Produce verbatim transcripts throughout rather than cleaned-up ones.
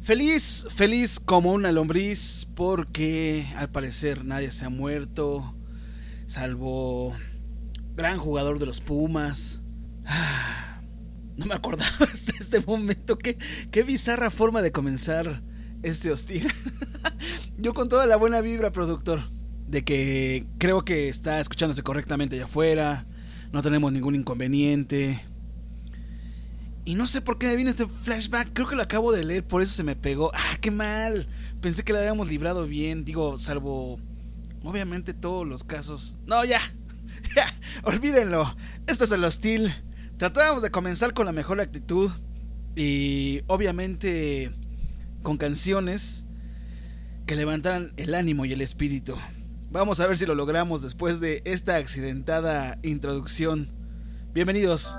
Feliz, feliz como una lombriz porque al parecer nadie se ha muerto, salvo gran jugador de los Pumas. Ah, no me acordaba hasta este momento. Qué, qué bizarra forma de comenzar este hostil. Yo con toda la buena vibra, productor, de que creo que está escuchándose correctamente allá afuera, no tenemos ningún inconveniente. Y no sé por qué me vino este flashback. Creo que lo acabo de leer, por eso se me pegó. ¡Ah, qué mal! Pensé que lo habíamos librado bien. Digo, salvo obviamente todos los casos. No, ya, ya, olvídenlo. Esto es el hostil. Tratábamos de comenzar con la mejor actitud y obviamente con canciones que levantaran el ánimo y el espíritu. Vamos a ver si lo logramos después de esta accidentada introducción. Bienvenidos.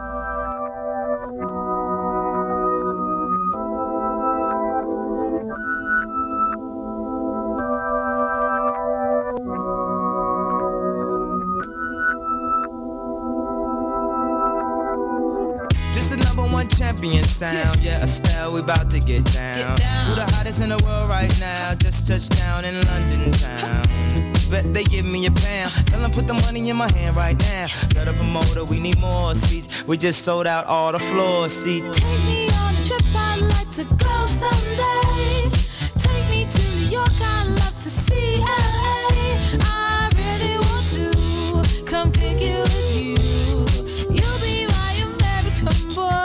Champion sound, yeah, Estelle, we about to get down. get down. Who the hottest in the world right now? Just touched down in London town. Bet they give me a pound. Tell them put the money in my hand right now. Set up a motor, we need more seats. We just sold out all the floor seats. Take me on a trip, I'd like to go someday. Take me to New York, I'd love to see L A. I really want to come pick you with you. You'll be my American boy.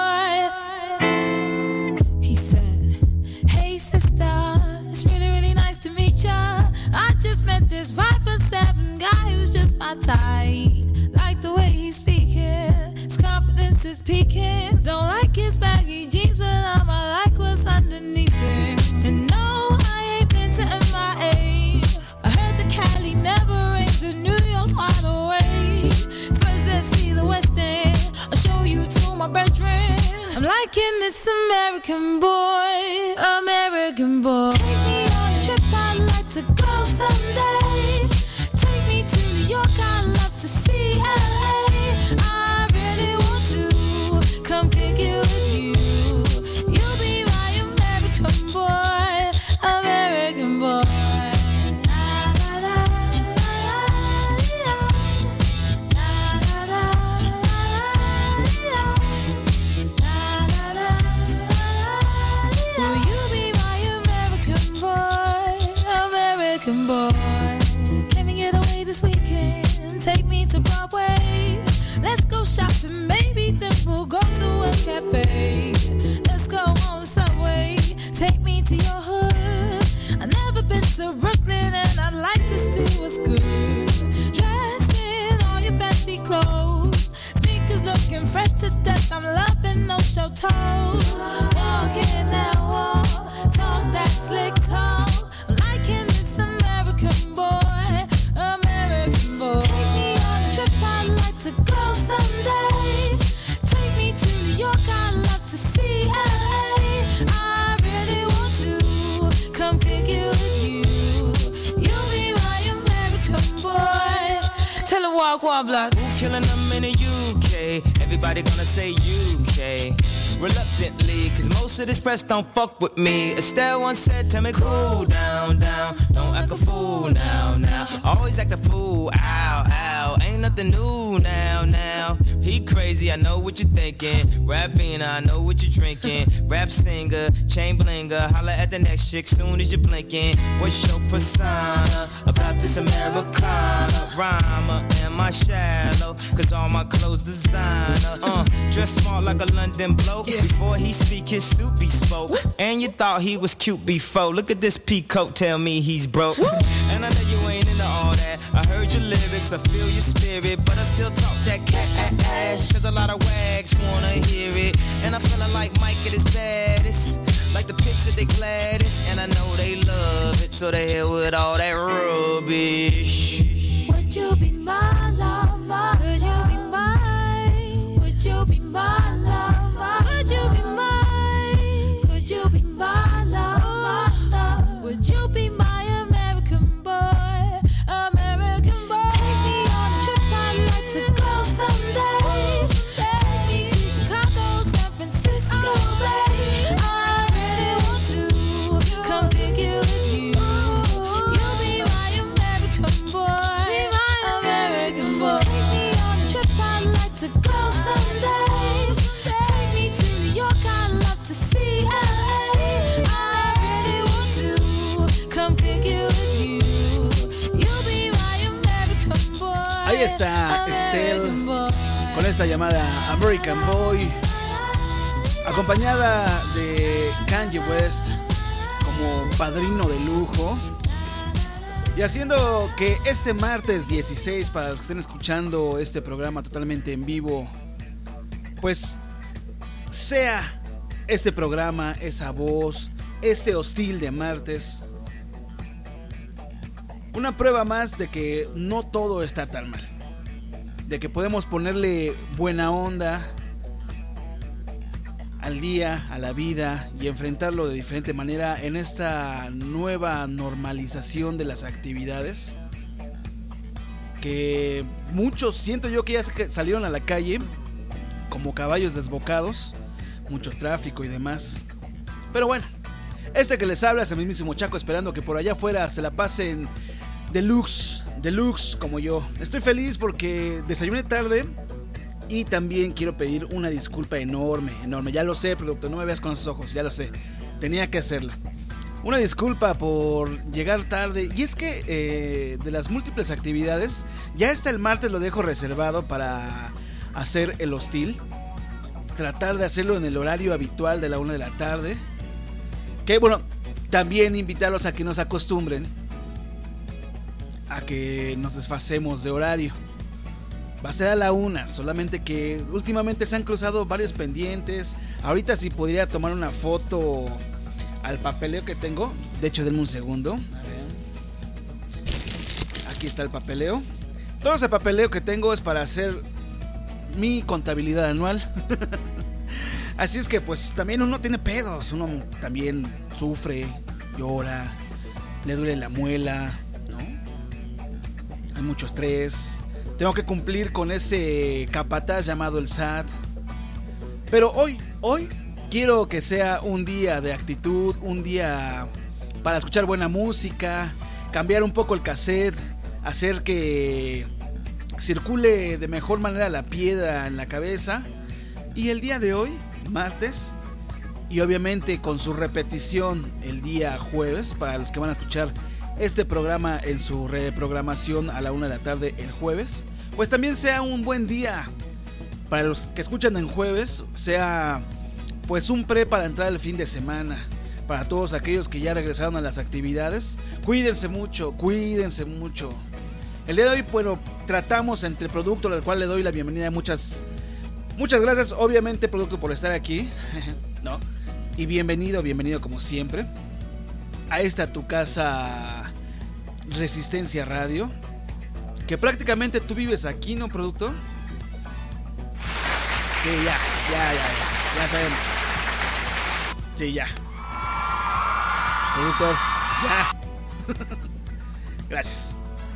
I just met this five foot seven guy who's just my type. Like the way he's speaking, his confidence is peaking. Don't like his baggy jeans, but I'ma like what's underneath it. And no, I ain't been to M I A. I heard the Cali never rains, and New York's wide awake. First let's see the West End, I'll show you to my bedroom. I'm liking this American boy, American boy. Take me on a trip, I'd like to go someday. Take me to New York, I'd love to see L A. I really want to come pick you with you. You'll be my American boy, American boy. Boy, can we get away this weekend? Take me to Broadway. Let's go shopping, maybe then we'll go to a cafe. Let's go on the subway. Take me to your hood. I've never been to Brooklyn and I'd like to see what's good. Dressed in all your fancy clothes, sneakers looking fresh to death. I'm loving no show toes. Walking that wall, talk that slick talk. I'm liking this American boy, American boy. Take me on a trip, I'd like to go someday. Take me to New York, I'd love to see L A. I really want to come pick you with you. You'll be my American boy. Tell him walk one block. Who killing them in the U K? Everybody gonna say U K. Reluctantly, cause most of this press don't fuck with me. Estelle once said, tell me cool down, down. Don't act a fool now, now. Always act a fool, ow, ow. Ain't nothing new now, now. He crazy, I know what you're thinking. Rapping, I know what you're drinking. Rap singer, chain blinger. Holla at the next chick soon as you're blinking. What's your persona about this Americana? Rhymer, am I shallow? Cause all my clothes designer. Uh, dress smart like a London bloke. Yeah. Before he speak, his suit be spoke. Woo. And you thought he was cute before. Look at this peacoat, tell me he's broke. Woo. And I know you ain't into all that. I heard your lyrics, I feel your spirit, but I still talk that cat ass. Cause a lot of wags wanna hear it. And I'm feeling like Mike at his baddest. Like the picture they gladdest. And I know they love it, so they here with all that rubbish. Would you be my lover? Would you be mine? Would you be my lover? Would you be mine? Could you be my lover? Would you be my American boy? American boy. Take me on a trip, I'd like to go someday. Take me to Chicago, San Francisco, babe. I really want to Ahí está Estelle con esta llamada American Boy, acompañada de Kanye West como padrino de lujo, y haciendo que este martes dieciséis, para los que estén escuchando este programa totalmente en vivo, pues sea este programa, esa voz, este hostil de martes, una prueba más de que no todo está tan mal, de que podemos ponerle buena onda al día, a la vida, y enfrentarlo de diferente manera en esta nueva normalización de las actividades, que muchos siento yo que ya salieron a la calle como caballos desbocados, mucho tráfico y demás. Pero bueno, este que les habla es el mismísimo Chaco, esperando que por allá afuera se la pasen deluxe, deluxe como yo. Estoy feliz porque desayuné tarde y también quiero pedir una disculpa enorme, enorme. Ya lo sé, producto, no me veas con esos ojos, ya lo sé. Tenía que hacerlo. Una disculpa por llegar tarde. Y es que eh, de las múltiples actividades, ya hasta el martes lo dejo reservado para hacer el hostil. Tratar de hacerlo en el horario habitual de la una de la tarde. Que bueno, también invitarlos a que nos acostumbren a que nos desfasemos de horario. Va a ser a la una, solamente que últimamente se han cruzado varios pendientes. Ahorita sí podría tomar una foto al papeleo que tengo. De hecho, denme un segundo. A ver. Aquí está el papeleo. Todo ese papeleo que tengo es para hacer mi contabilidad anual. Así es que pues también uno tiene pedos. Uno también sufre, llora, le duele la muela, ¿no? Hay mucho estrés. Tengo que cumplir con ese capataz llamado el S A T. Pero hoy, hoy quiero que sea un día de actitud, un día para escuchar buena música, cambiar un poco el cassette, hacer que circule de mejor manera la piedra en la cabeza. Y el día de hoy, martes, y obviamente con su repetición el día jueves, para los que van a escuchar este programa en su reprogramación a la una de la tarde el jueves, pues también sea un buen día para los que escuchan en jueves, sea pues un pre para entrar el fin de semana. Para todos aquellos que ya regresaron a las actividades, cuídense mucho, cuídense mucho. El día de hoy, bueno, tratamos entre producto, al cual le doy la bienvenida. Muchas, muchas gracias, obviamente, producto, por estar aquí, ¿no? Y bienvenido, bienvenido como siempre a esta tu casa Resistencia Radio, que prácticamente tú vives aquí, ¿no, producto? Sí, ya, ya, ya, ya, ya sabemos. Sí, ya. Productor, ya. Gracias.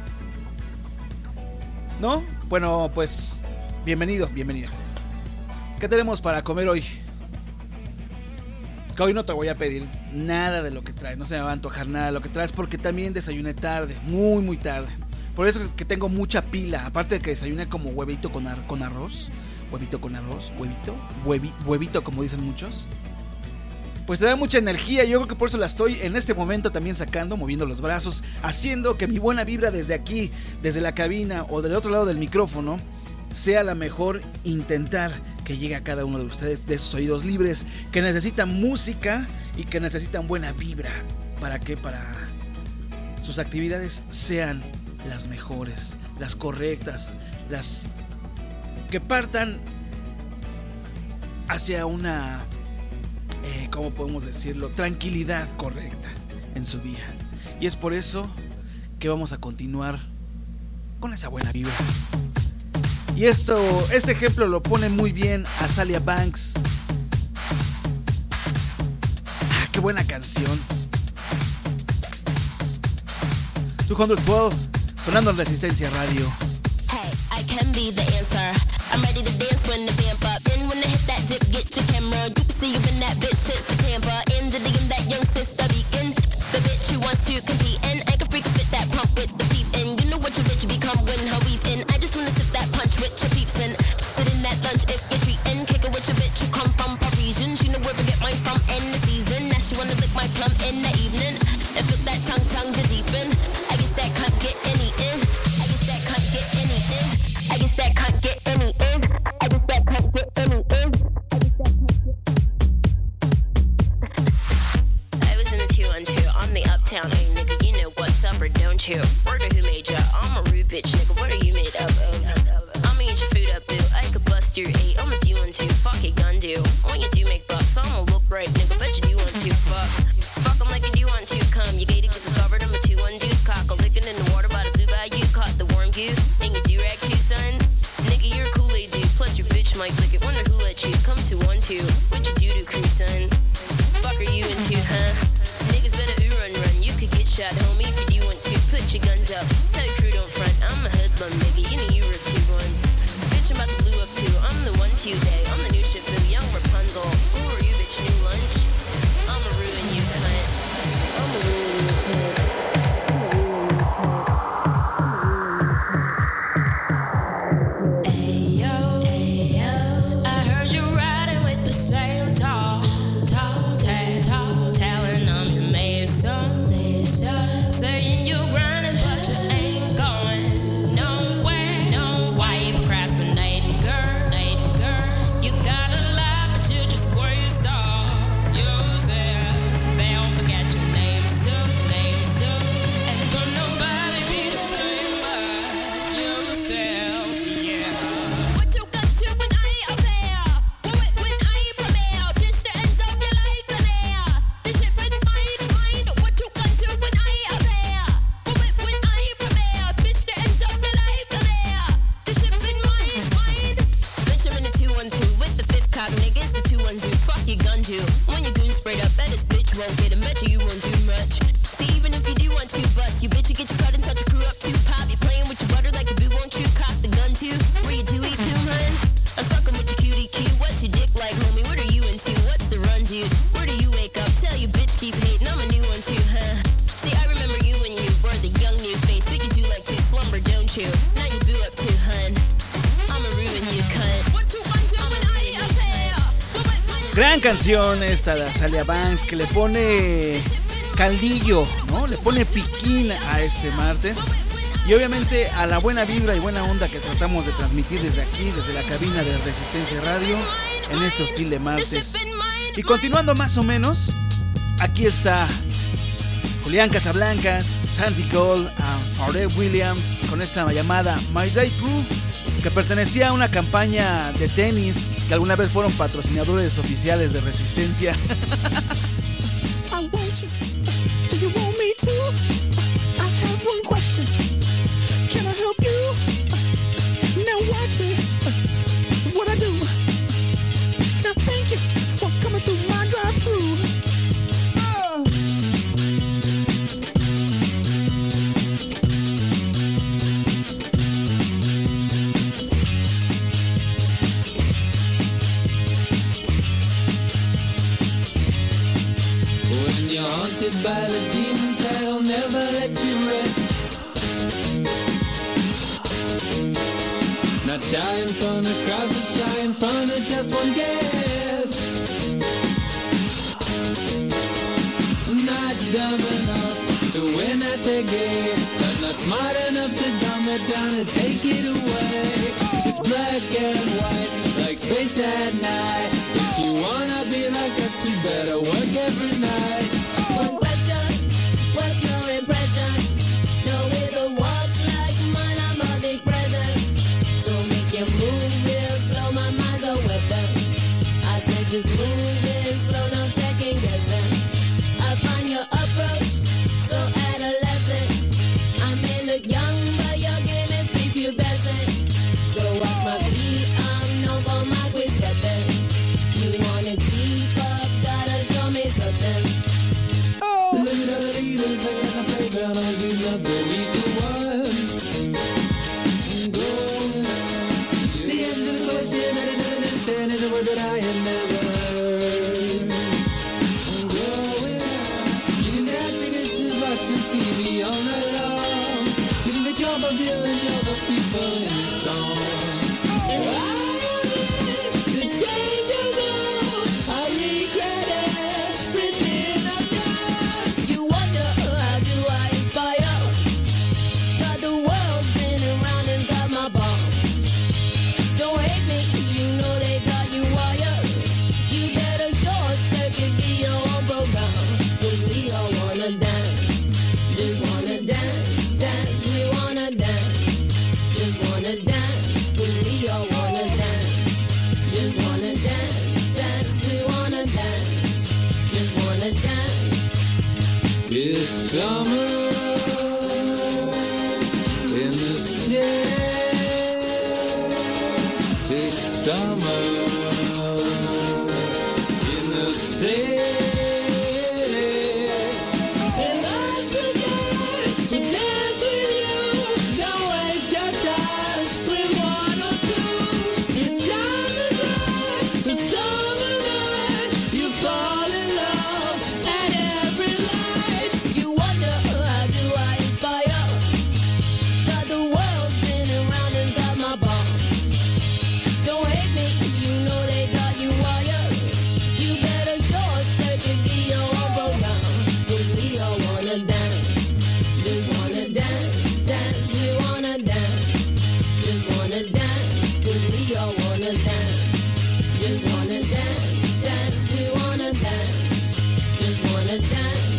¿No? Bueno, pues bienvenido, bienvenido. ¿Qué tenemos para comer hoy? Que hoy no te voy a pedir nada de lo que traes, no se me va a antojar nada de lo que traes, porque también desayuné tarde, muy muy tarde. Por eso es que tengo mucha pila, aparte de que desayuné como huevito con, ar- con arroz, huevito con arroz, huevito, huevi- huevito como dicen muchos. Pues te da mucha energía, yo creo que por eso la estoy en este momento también sacando, moviendo los brazos, haciendo que mi buena vibra desde aquí, desde la cabina o del otro lado del micrófono, sea la mejor, intentar que llegue a cada uno de ustedes, de esos oídos libres que necesitan música y que necesitan buena vibra. ¿Para qué? Para sus actividades sean las mejores, las correctas, las que partan hacia una, eh, ¿cómo podemos decirlo? Tranquilidad correcta en su día. Y es por eso que vamos a continuar con esa buena vibra. Y esto, este ejemplo lo pone muy bien Azalia Banks. Ah, qué buena canción. doscientos doce, sonando en Resistencia Radio. Hey, I can be the answer. I'm ready to dance when the vamp up. Then when I hit that dip, get your camera. You can see you in that bitch, shit's the camper. In the D M, that young sister beacon. The bitch who wants to compete and I can freak fit that pump with the peep. And you know what your bitch become when her weave in. I just wanna sip that punch with your peeps and sit in that lunch if you're treating. Kick it with your bitch who come from Parisian. She know where to get mine from in the season. Now she wanna lick my plum in the evening. And flip that tongue, tongue to deepen. I guess that cunt get any in. I guess that cunt get any in. Motown, hey nigga, you know what's up or don't you? Word of who made ya? I'm a rude bitch, nigga, what are you made up of? I'ma eat your food up, boo, I could bust your eight, I'ma do one two, fuck it, gun do. When you do make bucks, I'ma look right, nigga, bet you do want to, fuck. Fuck 'em like you do want to, come, you gated, get discovered, I'm a two one deuce, cock, a licking in the water by the blue bayou, caught the warm goose, and you do rag too, son. Nigga, you're a Kool-Aid dude, plus your bitch might lick it, wonder who let you come to one two, what you do to crew, son? Fuck are you into, huh? Niggas better ooh run run, you could get shot, homie, if you do want to. Put your guns up, tell your crew don't front. I'm a hoodlum, nigga, you know you were two ones. Bitch, I'm about to blue up too, I'm the one today. I'm the new ship, boo, young Rapunzel. Who are you, bitch, new lunch? I'ma ruin you, cunt. I'ma ruin you, cunt. Ayo, ayo, I heard you riding with the same tall, tall, tall, tall, telling I'm your mason, mason, saying you grinding but you ain't going nowhere, no, why you procrastinating, girl, girl, you got a lot but you just waste all yourself, they'll forget your name soon, name soon, and will nobody be the same but yourself, yeah. What you got to when I ain't up there? When, when I ain't prepared, bitch, the end of your life in there. This shit been mine, mine. What you got to when I ain't up there? When, when I ain't prepared, bitch, the end of your life in there. This shit been mine, mine. Bitch, I'm in the two one two with the fifth cop, nigga. It's the two one two. Fuck your gun, you. When your goon sprayed up, bet this bitch won't get him. Bet you you won't do much. See, even if you do want to bust, you bitch, you get your cut and touch your crew up too. Pop, you playing with your butter like a boo, won't you? Cock the gun too. Where you two eat doom, hun? I'm fucking with your cutie cute. What's your dick like, homie? What are you into? What's the run, dude? Where do you wake up? Tell you bitch keep hating. I'm a new one too, huh? See, I remember you when you were the young new face, but you do like to slumber, don't you? Now you boo up too, hun. I'ma ruin you, cunt. What you want to when I ain't up here? Gran canción esta de Azalia Banks que le pone caldillo, ¿no? Le pone piquín a este martes. Y obviamente a la buena vibra y buena onda que tratamos de transmitir desde aquí, desde la cabina de Resistencia Radio, en este hostil de martes. Y continuando más o menos, aquí está Julián Casablancas, Sandy Cole y Pharrell Williams con esta llamada My Day Crew, que pertenecía a una campaña de tenis que alguna vez fueron patrocinadores oficiales de Resistencia. I want you. Do you want me to? I have one question. Can I help you? Now watch me. What I do. Now thank you for coming through my drive-thru. Oh. When you're haunted by the demons that'll never let you rest, not shy in front of crowds, but shy in front of just one guest. Not dumb enough to win at the game, but not smart enough to dumb it down and take it away. It's black and white, like space at night. If you wanna be like us, you better work every night. One question, what's your impression? No way to walk like mine, I'm a big presence. So make your move real slow, my mind's a weapon. I said just move it slow, no second guessing. I find your approach so adolescent. I may look young, but your game is prepubescent. So watch my feet, I'm known for my quick stepping. You wanna keep up, gotta show me something. Look at all the leaders looking at the playground, all we love the weaker ones. Going on. The answer to the question that I don't understand is a word that I have never heard. Going on. You think that happiness is watching T V all night long? You think that you're my villain, you're the people in the song. The change I know, I regret it. Written up down. You wonder how do I inspire? Got the world spinning round inside my bone. Don't hate me, you know they got you wired. You better short circuit, be your own program. 'Cause we all wanna dance. It's summer in the city. It's summer in the city. And I forget to dance with you. Don't waste your time with one or two. Your time is right, the summer night. You fall in love at every light. You wonder how do I inspire? Got the world spinning round inside my ball. Don't hate me, you know they got you wired. You better short circuit, be your own program. 'Cause we all wanna dance, just wanna dance, dance. We wanna dance, just wanna dance. 'Cause we all wanna dance, just wanna dance, dance. We wanna dance, just wanna dance.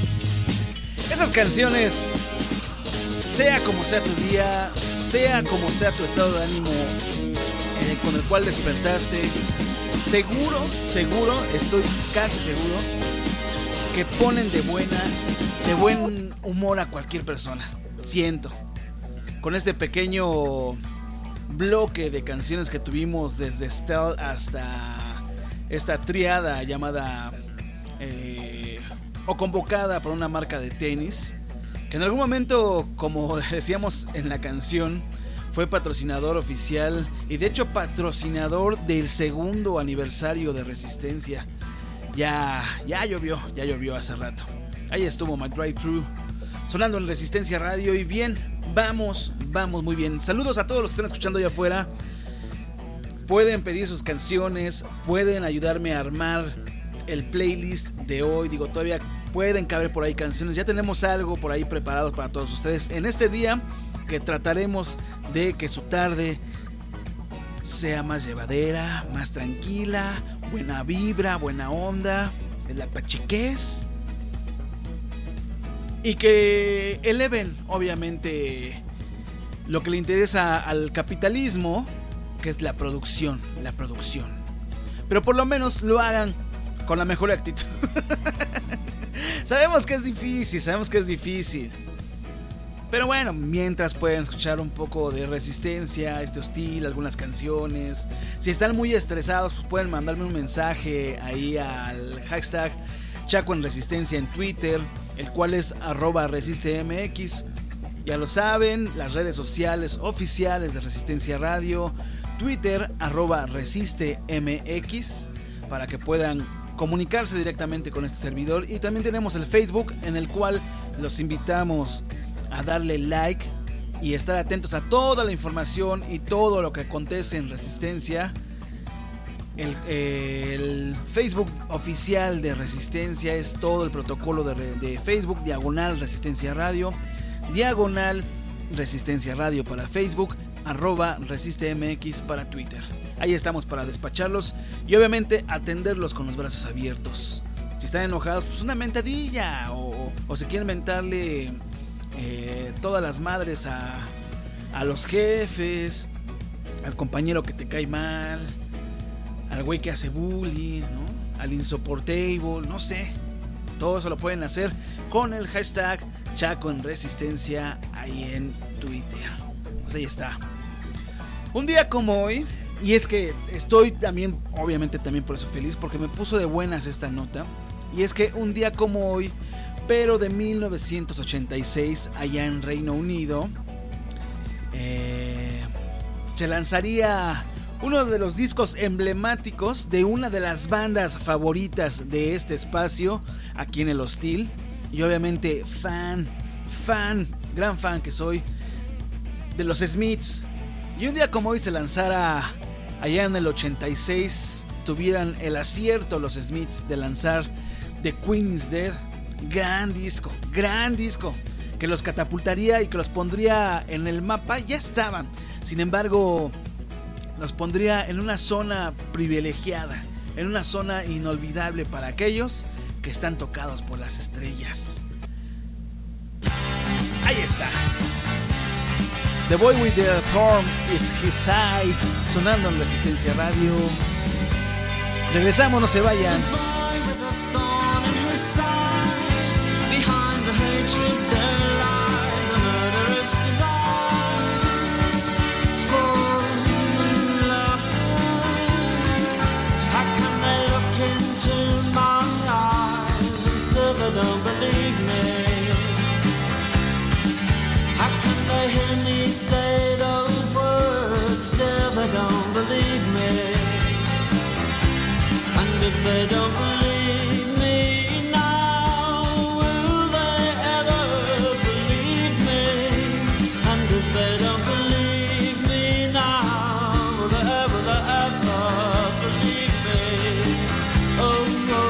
Esas canciones, sea como sea tu día, sea como sea tu estado de ánimo eh, con el cual despertaste, seguro, seguro, estoy casi seguro que ponen de buena, de buen humor a cualquier persona. Siento. Con este pequeño bloque de canciones que tuvimos desde Estelle hasta esta triada llamada eh, o convocada por una marca de tenis, que en algún momento, como decíamos en la canción, fue patrocinador oficial y de hecho patrocinador del segundo aniversario de Resistencia. Ya, ya llovió, ya llovió hace rato. Ahí estuvo My Drive Thru sonando en Resistencia Radio. Y bien, vamos, vamos muy bien. Saludos a todos los que están escuchando allá afuera. Pueden pedir sus canciones, pueden ayudarme a armar el playlist de hoy. Digo, todavía pueden caber por ahí canciones. Ya tenemos algo por ahí preparado para todos ustedes en este día, que trataremos de que su tarde sea más llevadera, más tranquila, buena vibra, buena onda, la pachiquez, y que eleven obviamente lo que le interesa al capitalismo, que es la producción, la producción. Pero por lo menos lo hagan con la mejor actitud. Sabemos que es difícil, sabemos que es difícil. Pero bueno, mientras pueden escuchar un poco de Resistencia, este hostil, algunas canciones. Si están muy estresados, pues pueden mandarme un mensaje ahí al hashtag Chaco en Resistencia en Twitter, el cual es arroba resistemx. Ya lo saben, las redes sociales oficiales de Resistencia Radio, Twitter arroba resistemx, para que puedan comunicarse directamente con este servidor. Y también tenemos el Facebook, en el cual los invitamos a darle like y estar atentos a toda la información y todo lo que acontece en Resistencia. El, eh, el Facebook oficial de Resistencia es todo el protocolo de, de Facebook, diagonal Resistencia Radio, diagonal Resistencia Radio para Facebook, arroba resistemx para Twitter. Ahí estamos para despacharlos y obviamente atenderlos con los brazos abiertos. Si están enojados, pues una mentadilla, o, o si quieren mentarle eh, todas las madres a, a los jefes, al compañero que te cae mal, al güey que hace bullying, ¿no? Al insoportable, no sé. Todo eso lo pueden hacer con el hashtag Chaco en Resistencia ahí en Twitter. Pues ahí está. Un día como hoy, y es que estoy también, obviamente también por eso feliz, porque me puso de buenas esta nota. Y es que un día como hoy, pero de mil novecientos ochenta y seis, allá en Reino Unido, eh, se lanzaría uno de los discos emblemáticos de una de las bandas favoritas de este espacio, aquí en el Hostil. Y obviamente fan, fan, gran fan que soy de los Smiths. Y un día como hoy se lanzara, allá en el ochenta y seis, tuvieran el acierto los Smiths de lanzar The Queen is Dead. Gran disco, gran disco, que los catapultaría y que los pondría en el mapa. Ya estaban, sin embargo, los pondría en una zona privilegiada, en una zona inolvidable para aquellos que están tocados por las estrellas. Ahí está. The Boy with the Thorn is His Side, sonando en Resistencia Radio. Regresamos, no se vayan. The boy with a thorn in his side, behind believe me? How can they hear me say those words, still they don't believe me? And if they don't believe me now, will they ever believe me? And if they don't believe me now, will they ever, will they ever believe me? Oh no.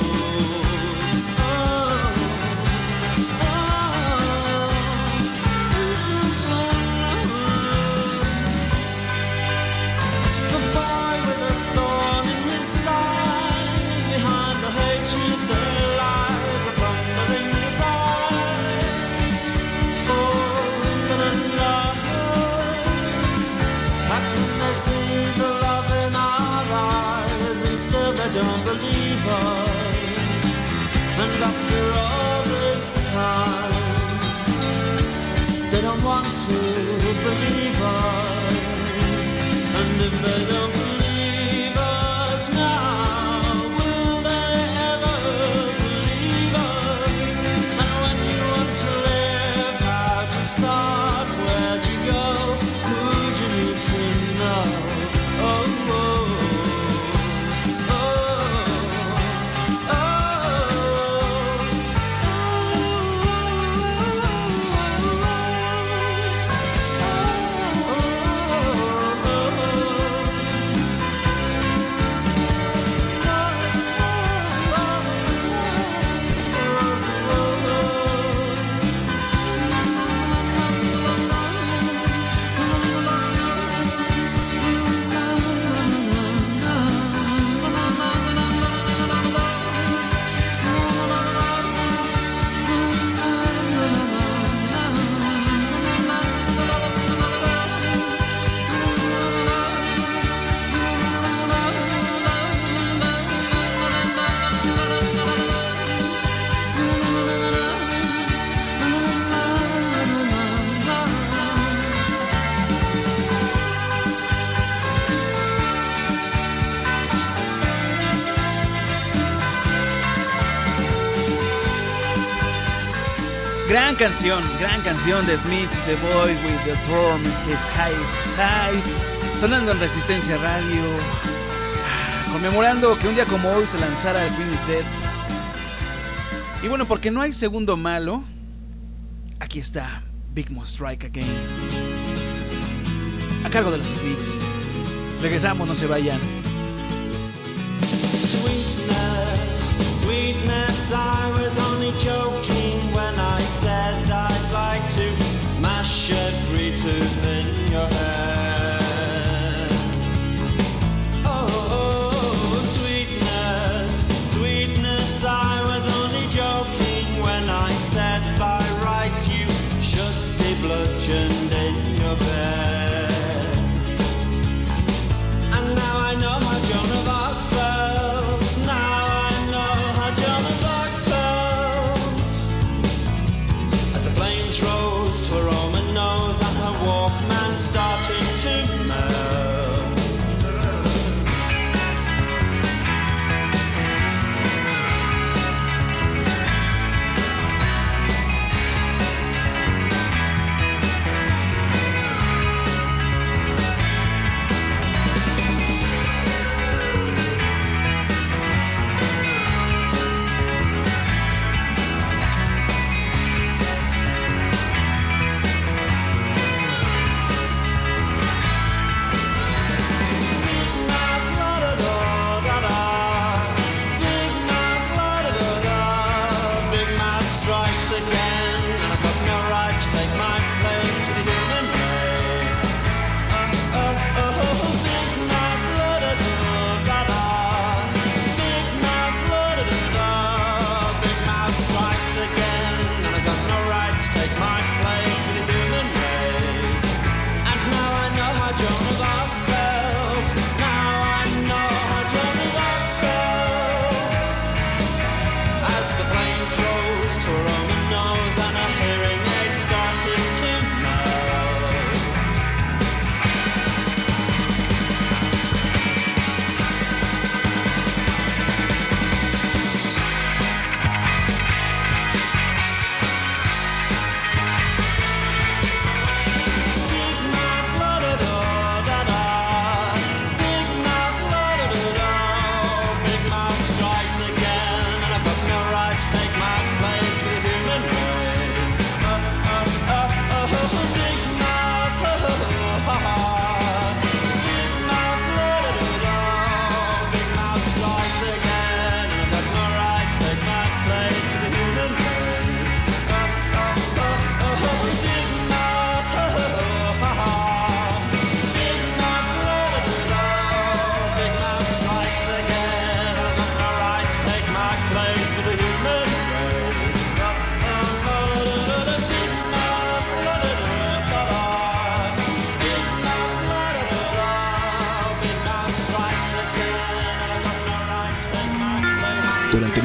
Don't believe us, and after all this time, they don't want to believe us, and if they don't believe us now, will they ever believe us? And when you want to live, how'd you start, where'd you go, who'd you need to know? Oh, oh. Gran canción, gran canción de Smiths, The Boy with the Thorn His High Side, sonando en Resistencia Radio, conmemorando que un día como hoy se lanzara el Queen is Dead. Y bueno, porque no hay segundo malo, aquí está Big Mo Strike Again, a cargo de los Smiths. Regresamos, no se vayan. Sweetness, sweetness, I was only joking when I said I'd like to mash every tooth in your head. Oh, sweetness, sweetness, I was only joking when I said by rights you should be bludgeoned in your bed. And now I know how Joan of Arc felt. Now I know how Joan of Arc felt.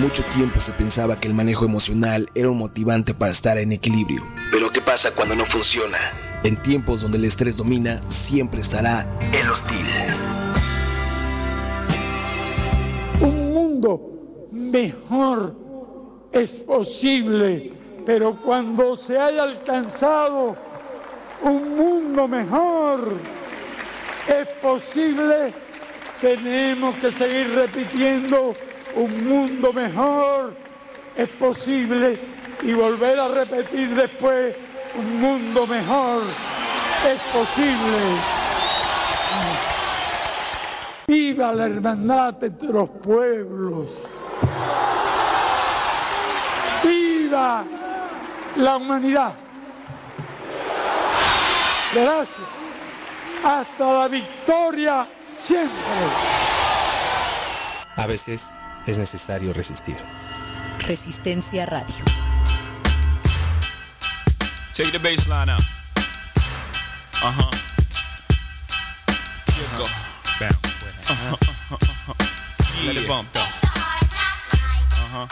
mucho tiempo se pensaba que el manejo emocional era un motivante para estar en equilibrio. Pero ¿qué pasa cuando no funciona? En tiempos donde el estrés domina, siempre estará el hostil. Un mundo mejor es posible, pero cuando se haya alcanzado un mundo mejor es posible, tenemos que seguir repitiendo un mundo mejor es posible y volver a repetir después un mundo mejor es posible. ¡Viva la hermandad entre los pueblos! ¡Viva la humanidad! Gracias. Hasta la victoria siempre. A veces es necesario resistir. Resistencia Radio. Take the bass line out. Uh-huh. Jiggle. Bounce. Uh-huh. Uh-huh. Uh-huh. Let it bump though. Uh-huh.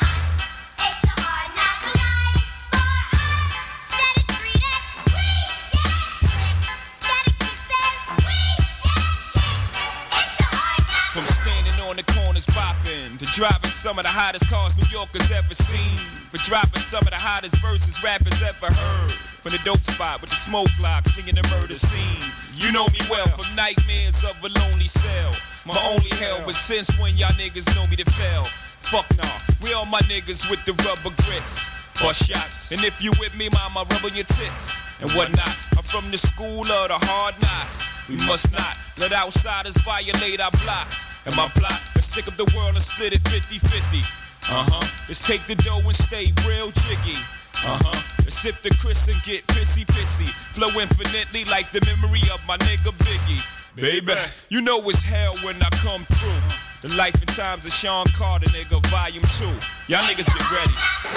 From standing on the corners bopping to driving some of the hottest cars New Yorkers ever seen, for dropping some of the hottest verses rappers ever heard, from the dope spot with the smoke block flinging the murder scene. You know me well from nightmares of a lonely cell, my only hell, but since when y'all niggas know me to fail? Fuck nah, we all my niggas with the rubber grips, bust shots, and if you with me, mama, rub on your tits and whatnot. I'm from the school of the hard knocks. We must not let outsiders violate our blocks. And my plot, let's stick up the world and split it fifty-fifty. Uh-huh, let's take the dough and stay real jiggy. Uh-huh, let's sip the Chris and get pissy-pissy. Flow infinitely like the memory of my nigga Biggie. Baby, you know it's hell when I come through. The life and times of Sean Carter, nigga, volume two. Y'all niggas get ready.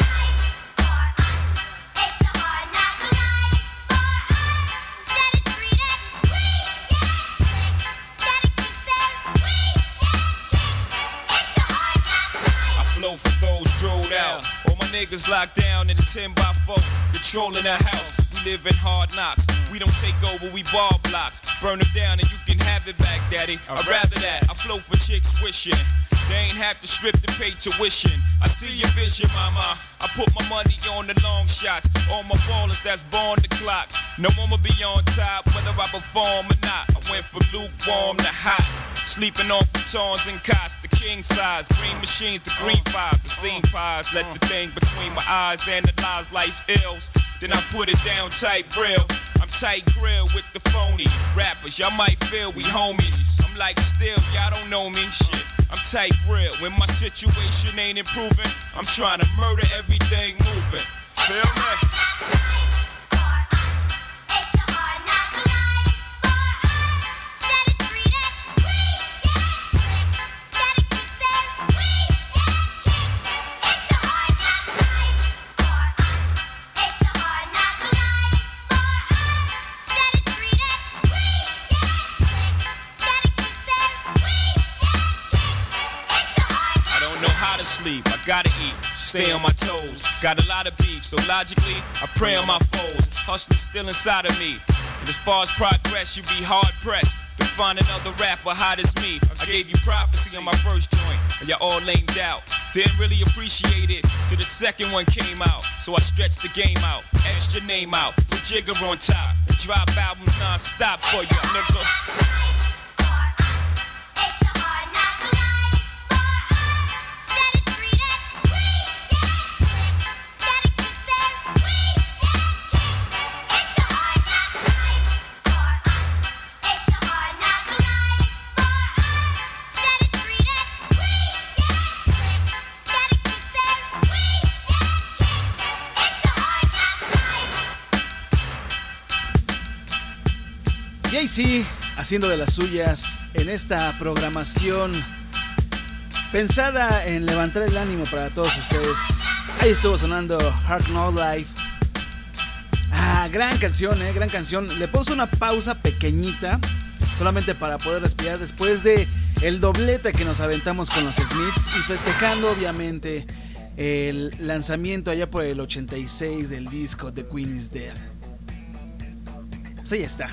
For those drilled out, all my niggas locked down in a ten by four, controlling the house. We live in hard knocks. We don't take over, we bar blocks. Burn them down and you can have it back, daddy. I'd rather that. I flow for chicks wishing they ain't have to strip to pay tuition. I see your vision, mama. I put my money on the long shots. All my ballers that's born the clock. No one will be on top, whether I perform or not. I went from lukewarm to hot. Sleeping on futons and cots, the king size. Green machines, the green fives, the scene pies. Let the thing between my eyes analyze life's ills. Then I put it down tight real. I'm tight grill with the phony rappers. Y'all might feel we homies. I'm like still, y'all don't know me. Shit, I'm tight real. When my situation ain't improving, I'm trying to murder everything moving. Feel me? I gotta eat, stay on my toes. Got a lot of beef, so logically, I pray on my foes. Hustling still inside of me. And as far as progress, you be hard pressed to find another rapper hot as me. I gave you prophecy on my first joint, and y'all all lamed out. Didn't really appreciate it till the second one came out. So I stretched the game out, etched your name out, put Jigger on top, and drop albums non-stop for you, nigga. Jay-Z haciendo de las suyas en esta programación pensada en levantar el ánimo para todos ustedes. Ahí estuvo sonando Hard Knock Life. Ah, gran canción, eh, gran canción. Le puse una pausa pequeñita solamente para poder respirar después de el doblete que nos aventamos con los Smiths y festejando obviamente el lanzamiento allá por el ochenta y seis del disco The Queen is Dead. Pues ahí está.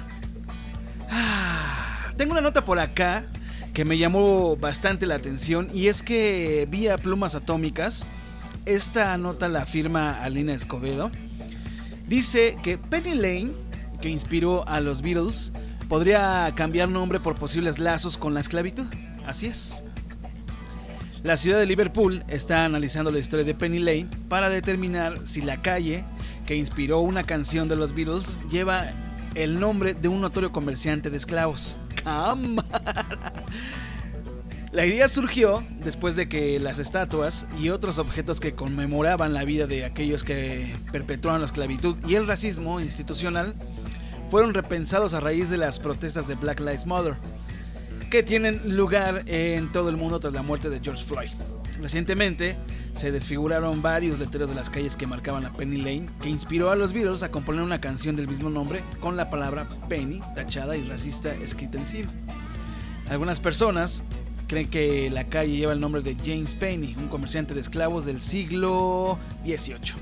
Ah, tengo una nota por acá que me llamó bastante la atención, y es que vía Plumas Atómicas, esta nota la firma Alina Escobedo. Dice que Penny Lane, que inspiró a los Beatles, podría cambiar nombre por posibles lazos con la esclavitud. Así es. La ciudad de Liverpool está analizando la historia de Penny Lane para determinar si la calle que inspiró una canción de los Beatles lleva el nombre de un notorio comerciante de esclavos. ¡Cámara! La idea surgió después de que las estatuas y otros objetos que conmemoraban la vida de aquellos que perpetuaron la esclavitud y el racismo institucional fueron repensados a raíz de las protestas de Black Lives Matter, que tienen lugar en todo el mundo tras la muerte de George Floyd. Recientemente se desfiguraron varios letreros de las calles que marcaban a Penny Lane, que inspiró a los Beatles a componer una canción del mismo nombre con la palabra penny tachada y racista escrita encima. Algunas personas creen que la calle lleva el nombre de James Penny, un comerciante de esclavos del siglo dieciocho.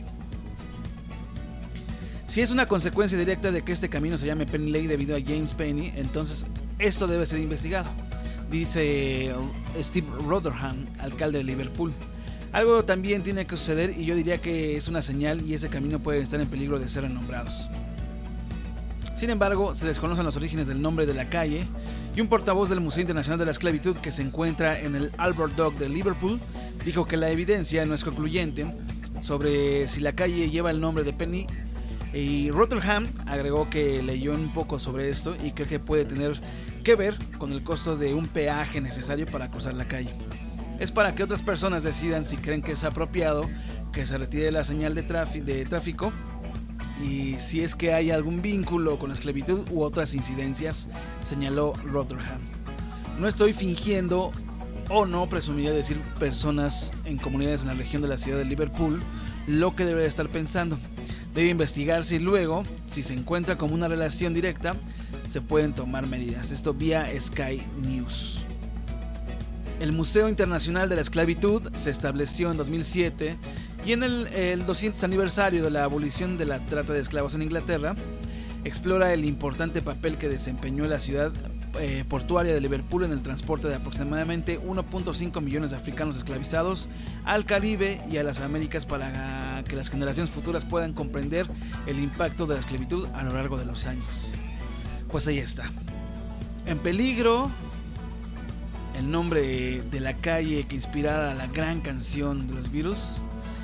Si es una consecuencia directa de que este camino se llame Penny Lane debido a James Penny, entonces esto debe ser investigado, dice Steve Rotherham, alcalde de Liverpool. Algo también tiene que suceder y yo diría que es una señal, y ese camino puede estar en peligro de ser renombrados. Sin embargo, se desconocen los orígenes del nombre de la calle, y un portavoz del Museo Internacional de la Esclavitud, que se encuentra en el Albert Dock de Liverpool, dijo que la evidencia no es concluyente sobre si la calle lleva el nombre de Penny, y Rotherham agregó que leyó un poco sobre esto y cree que puede tener que ver con el costo de un peaje necesario para cruzar la calle. Es para que otras personas decidan si creen que es apropiado que se retire la señal de, tráfico, de tráfico y si es que hay algún vínculo con la esclavitud u otras incidencias, señaló Rotherham. No estoy fingiendo o no presumiría decir personas en comunidades en la región de la ciudad de Liverpool lo que debe estar pensando. Debe investigarse y luego, si se encuentra como una relación directa, se pueden tomar medidas. Esto vía Sky News. El Museo Internacional de la Esclavitud se estableció en dos mil siete y en el, el doscientos aniversario de la abolición de la trata de esclavos en Inglaterra, explora el importante papel que desempeñó la ciudad eh, portuaria de Liverpool en el transporte de aproximadamente uno punto cinco millones de africanos esclavizados al Caribe y a las Américas, para que las generaciones futuras puedan comprender el impacto de la esclavitud a lo largo de los años. Pues ahí está. En peligro el nombre de la calle que inspirara la gran canción de los Beatles.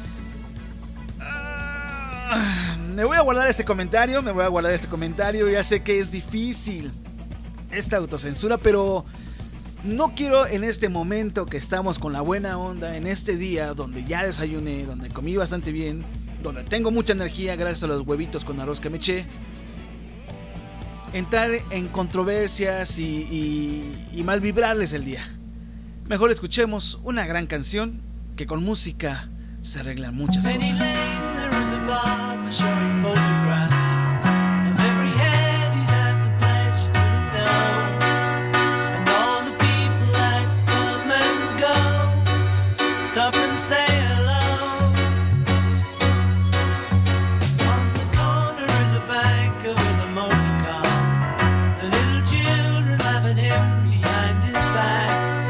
Ah, me voy a guardar este comentario, me voy a guardar este comentario. Ya sé que es difícil esta autocensura, pero no quiero en este momento que estamos con la buena onda, en este día donde ya desayuné, donde comí bastante bien, donde tengo mucha energía gracias a los huevitos con arroz que me eché, entrar en controversias y, y, y mal vibrarles el día. Mejor escuchemos una gran canción, que con música se arreglan muchas cosas.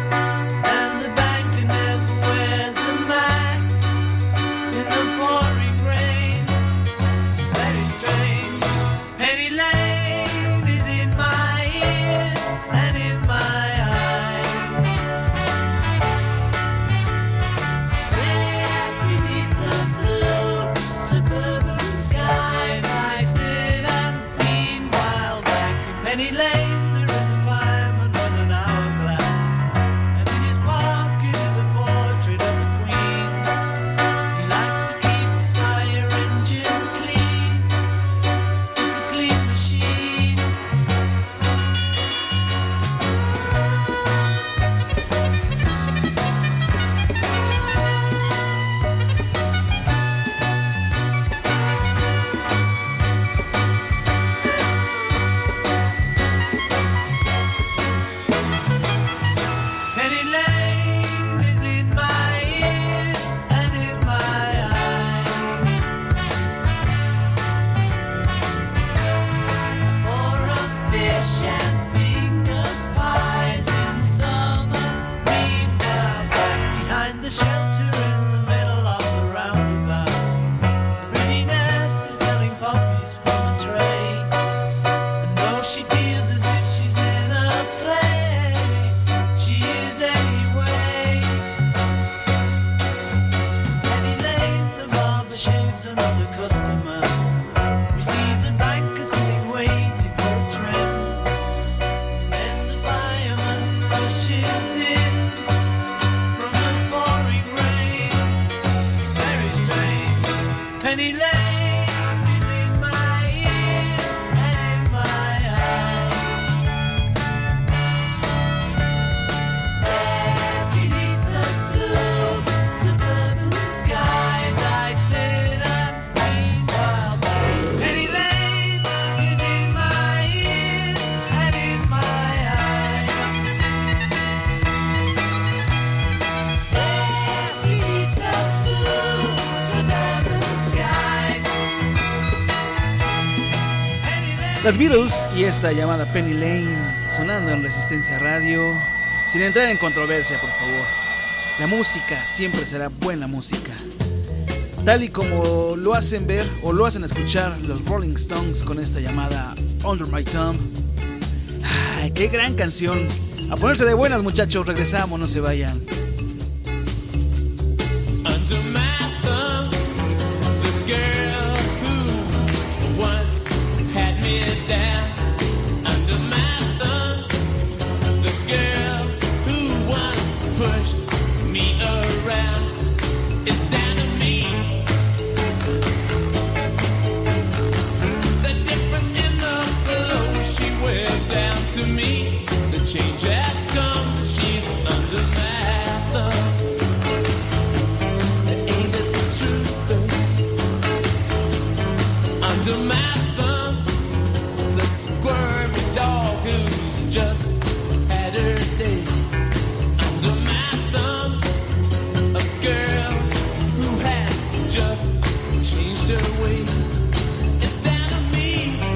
Pouring another customer. We see the banker sitting waiting for a tram. Then the fireman rushes in from the pouring rain. Very strange. Penny Lane is in my ears and in my eyes. There beneath the blue suburban skies, I sit and meanwhile Penny Lane is in my ears and in my eyes. There beneath the blue suburban skies. Las Beatles y esta llamada Penny Lane sonando en Resistencia Radio. Sin entrar en controversia, por favor. La música siempre será buena música. Tal y como lo hacen ver o lo hacen escuchar los Rolling Stones con esta llamada Under My Thumb. ¡Ay, qué gran canción! A ponerse de buenas, muchachos. Regresamos, no se vayan. Under my thumb, the girl who once had me down. Under my thumb, the girl who once pushed me around. It's down to me. The difference in the clothes she wears down to me. The change has come. She's under my thumb. Ain't it the truth, though? Under my thumb is a squirmy dog who's just had her day. Under my thumb, a girl who has just changed her ways. It's down to me.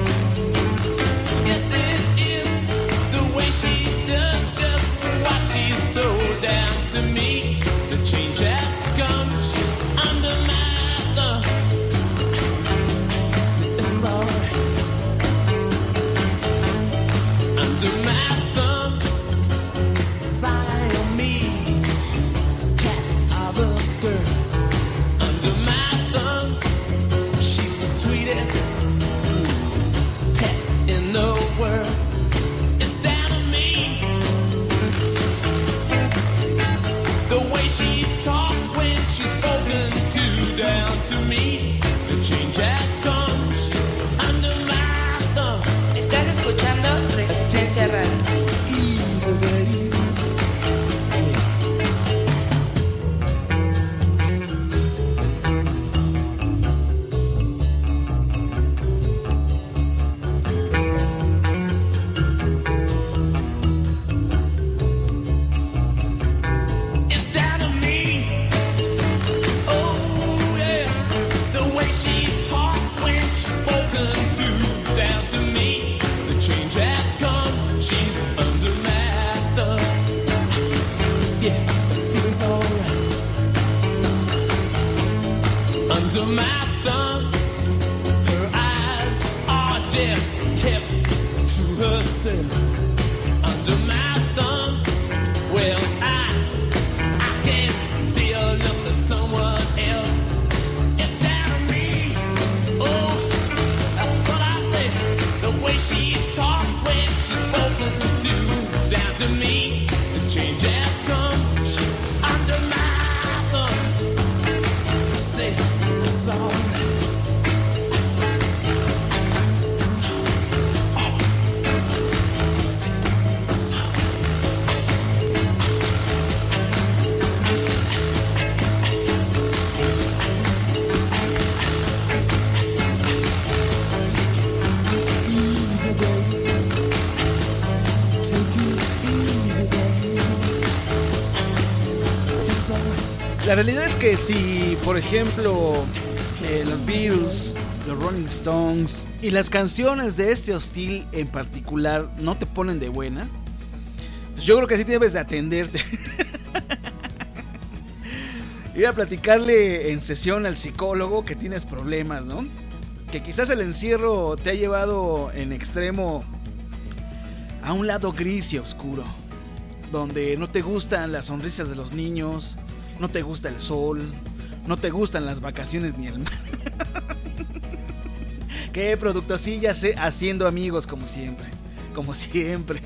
Yes, it is the way she does just what she's stole down to me. The change has come. She's under my thumb. It's alright. Under my thumb, Siamese cat of a girl. Under my thumb, she's the sweetest pet in the world. It's down to me. The way she talks when she's spoken to down to me. The change has come. She's under my thumb. Estás escuchando Resistencia Radio. Easy, baby. It's down to me. Oh yeah, the way she talks when she's spoken to down to me. The change has come. She's under my thumb. Yeah, it feels alright. Under my thumb, her eyes are just kept to herself. Under my thumb, well I I can't still look at someone else. It's down to me. Oh, that's what I say. The way she talks when she's spoken to down to me. The change has come. She's under my thumb. Say it's alright. It's alright. Say it's easy, baby. Take it easy, baby. It's alright. La realidad es que si, por ejemplo, eh, los Beatles, los Rolling Stones y las canciones de este hostil en particular no te ponen de buena, pues yo creo que así debes de atenderte. Ir a platicarle en sesión al psicólogo que tienes problemas, ¿no? Que quizás el encierro te ha llevado en extremo a un lado gris y oscuro, donde no te gustan las sonrisas de los niños, no te gusta el sol, no te gustan las vacaciones ni el mar. ¿Qué producto? Sí, ya sé, haciendo amigos como siempre. Como siempre.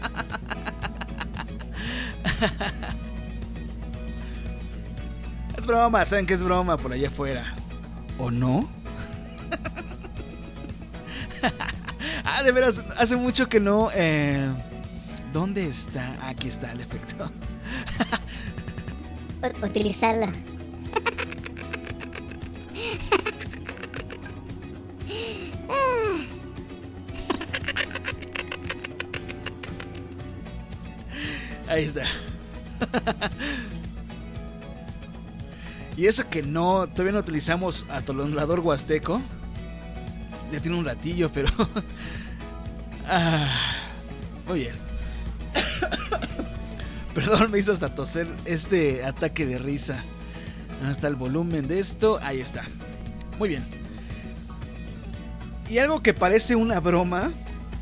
Es broma, saben que es broma por allá afuera. ¿O no? Ah, de veras, hace mucho que no. Eh, ¿Dónde está? Aquí está el efecto. Por utilizarlo. Ahí está. Y eso que no, todavía no utilizamos atolondrador huasteco. Ya tiene un ratillo, pero... ah, muy bien. Perdón, me hizo hasta toser este ataque de risa. ¿Dónde está el volumen de esto? Ahí está. Muy bien. Y algo que parece una broma...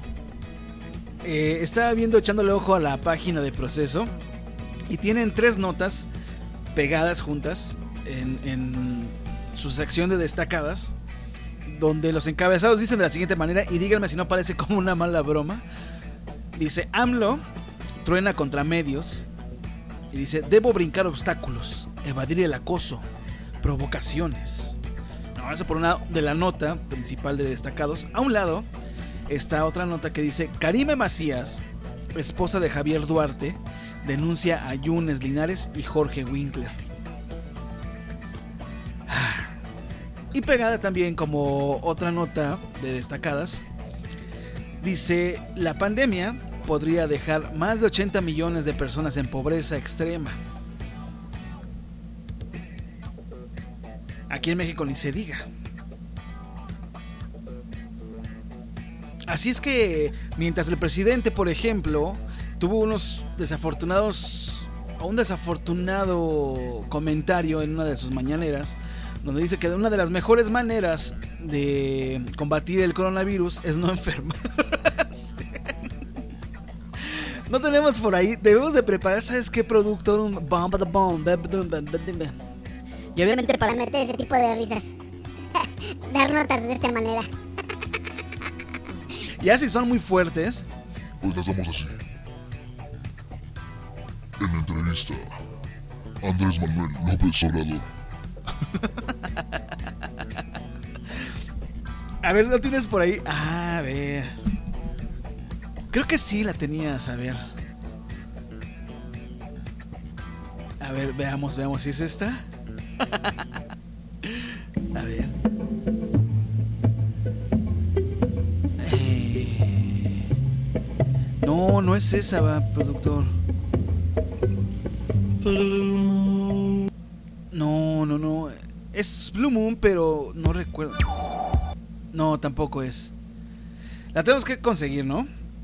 Eh, estaba viendo, echándole ojo a la página de Proceso, y tienen tres notas pegadas juntas en, en su sección de destacadas, donde los encabezados dicen de la siguiente manera, y díganme si no parece como una mala broma. Dice: AMLO truena contra medios, y dice: debo brincar obstáculos, evadir el acoso, provocaciones. No, eso por una de la nota principal de destacados. A un lado está otra nota que dice: Karime Macías, esposa de Javier Duarte, denuncia a Yunes Linares y Jorge Winkler. Y pegada también como otra nota de destacadas, dice: la pandemia podría dejar más de ochenta millones de personas en pobreza extrema. Aquí en México ni se diga. Así es que mientras el presidente, por ejemplo, tuvo unos desafortunados o un desafortunado comentario en una de sus mañaneras, donde dice que una de las mejores maneras de combatir el coronavirus es no enfermarse. No tenemos por ahí, debemos de preparar, ¿sabes qué producto? Un bomb, bomb, y obviamente para meter ese tipo de risas, dar notas de esta manera. Ya si son muy fuertes, pues las damos así. En entrevista, Andrés Manuel López Obrador. A ver, ¿lo tienes por ahí? Ah, a ver. Creo que sí la tenías, a ver. A ver, veamos, veamos si es esta. A ver. Eh... No, no es esa, va, productor. No, no, no. Es Blue Moon, pero no recuerdo. No, tampoco es. La tenemos que conseguir, ¿no?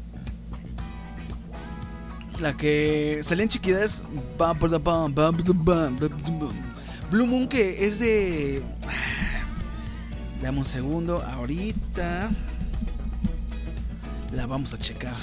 La que salía en Chiquita es Blue Moon, que es de... Dame un segundo, ahorita la vamos a checar.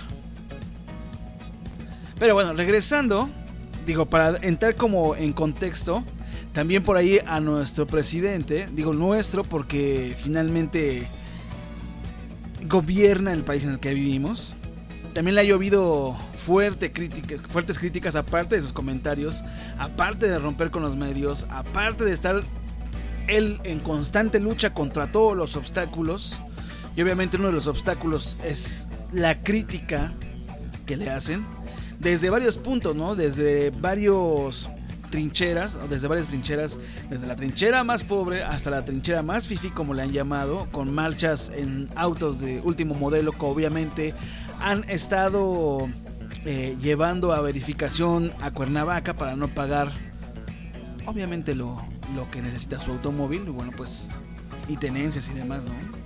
Pero bueno, regresando, digo, para entrar como en contexto, también por ahí a nuestro presidente, digo nuestro porque finalmente gobierna el país en el que vivimos. También le ha llovido fuerte crítica, fuertes críticas, aparte de sus comentarios, aparte de romper con los medios, aparte de estar él en constante lucha contra todos los obstáculos. Y obviamente uno de los obstáculos es la crítica que le hacen desde varios puntos, ¿no? Desde varios trincheras, o desde varias trincheras, desde la trinchera más pobre hasta la trinchera más fifí, como le han llamado, con marchas en autos de último modelo que obviamente han estado eh, llevando a verificación a Cuernavaca para no pagar obviamente lo, lo que necesita su automóvil, y bueno, pues, y tenencias y demás, ¿no?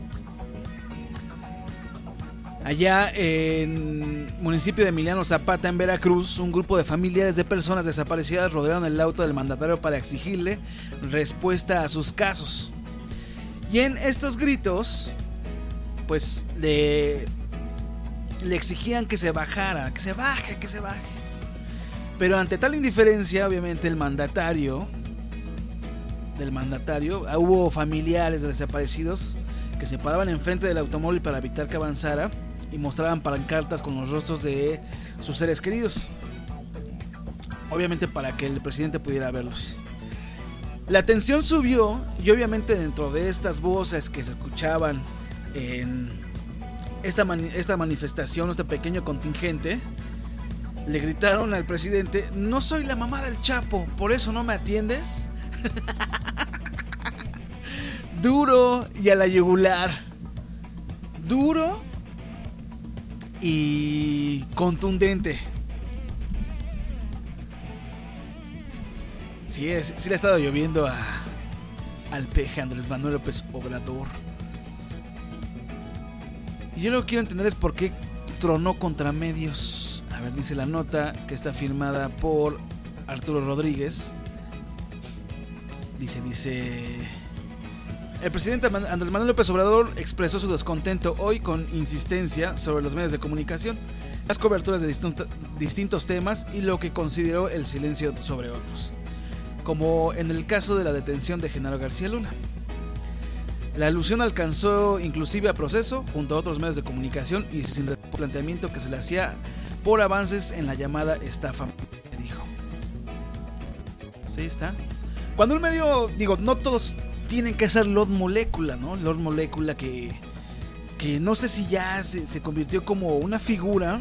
Allá en municipio de Emiliano Zapata, en Veracruz, un grupo de familiares de personas desaparecidas rodearon el auto del mandatario para exigirle respuesta a sus casos. Y en estos gritos, pues le, le exigían que se bajara, que se baje, que se baje. Pero ante tal indiferencia, obviamente el mandatario del mandatario. Hubo familiares de desaparecidos que se paraban enfrente del automóvil para evitar que avanzara y mostraban pancartas con los rostros de sus seres queridos, obviamente para que el presidente pudiera verlos. La tensión subió y obviamente dentro de estas voces que se escuchaban en esta, mani- esta manifestación, este pequeño contingente, le gritaron al presidente: no soy la mamá del Chapo, por eso no me atiendes. Duro y a la yugular. Duro y contundente. Sí, es, sí le ha estado lloviendo a, al peje Andrés Manuel López Obrador. Y yo lo que quiero entender es por qué tronó contra medios. A ver, dice la nota que está firmada por Arturo Rodríguez. Dice, dice... El presidente Andrés Manuel López Obrador expresó su descontento hoy con insistencia sobre los medios de comunicación, las coberturas de distinto, distintos temas y lo que consideró el silencio sobre otros, como en el caso de la detención de Genaro García Luna. La alusión alcanzó inclusive a Proceso junto a otros medios de comunicación y sin el planteamiento que se le hacía por avances en la llamada estafa, dijo. Pues ahí está. Cuando un medio, digo, no todos tienen que ser Lord Molécula, ¿no? Lord Molécula que, que no sé si ya se, se convirtió como una figura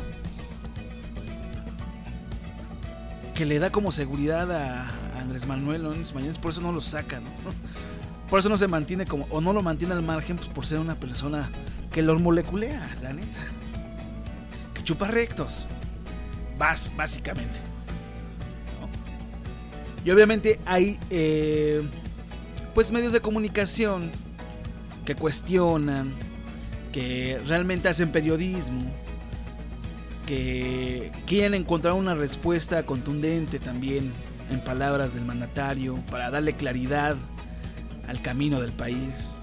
que le da como seguridad a, a Andrés Manuel, ¿no? En sus mañanas, por eso no lo sacan, ¿no? Por eso no se mantiene como, o no lo mantiene al margen, pues por ser una persona que Lord Moleculea, la neta. Que chupa rectos. Bas, básicamente. ¿No? Y obviamente hay eh, pues medios de comunicación que cuestionan, que realmente hacen periodismo, que quieren encontrar una respuesta contundente también en palabras del mandatario para darle claridad al camino del país.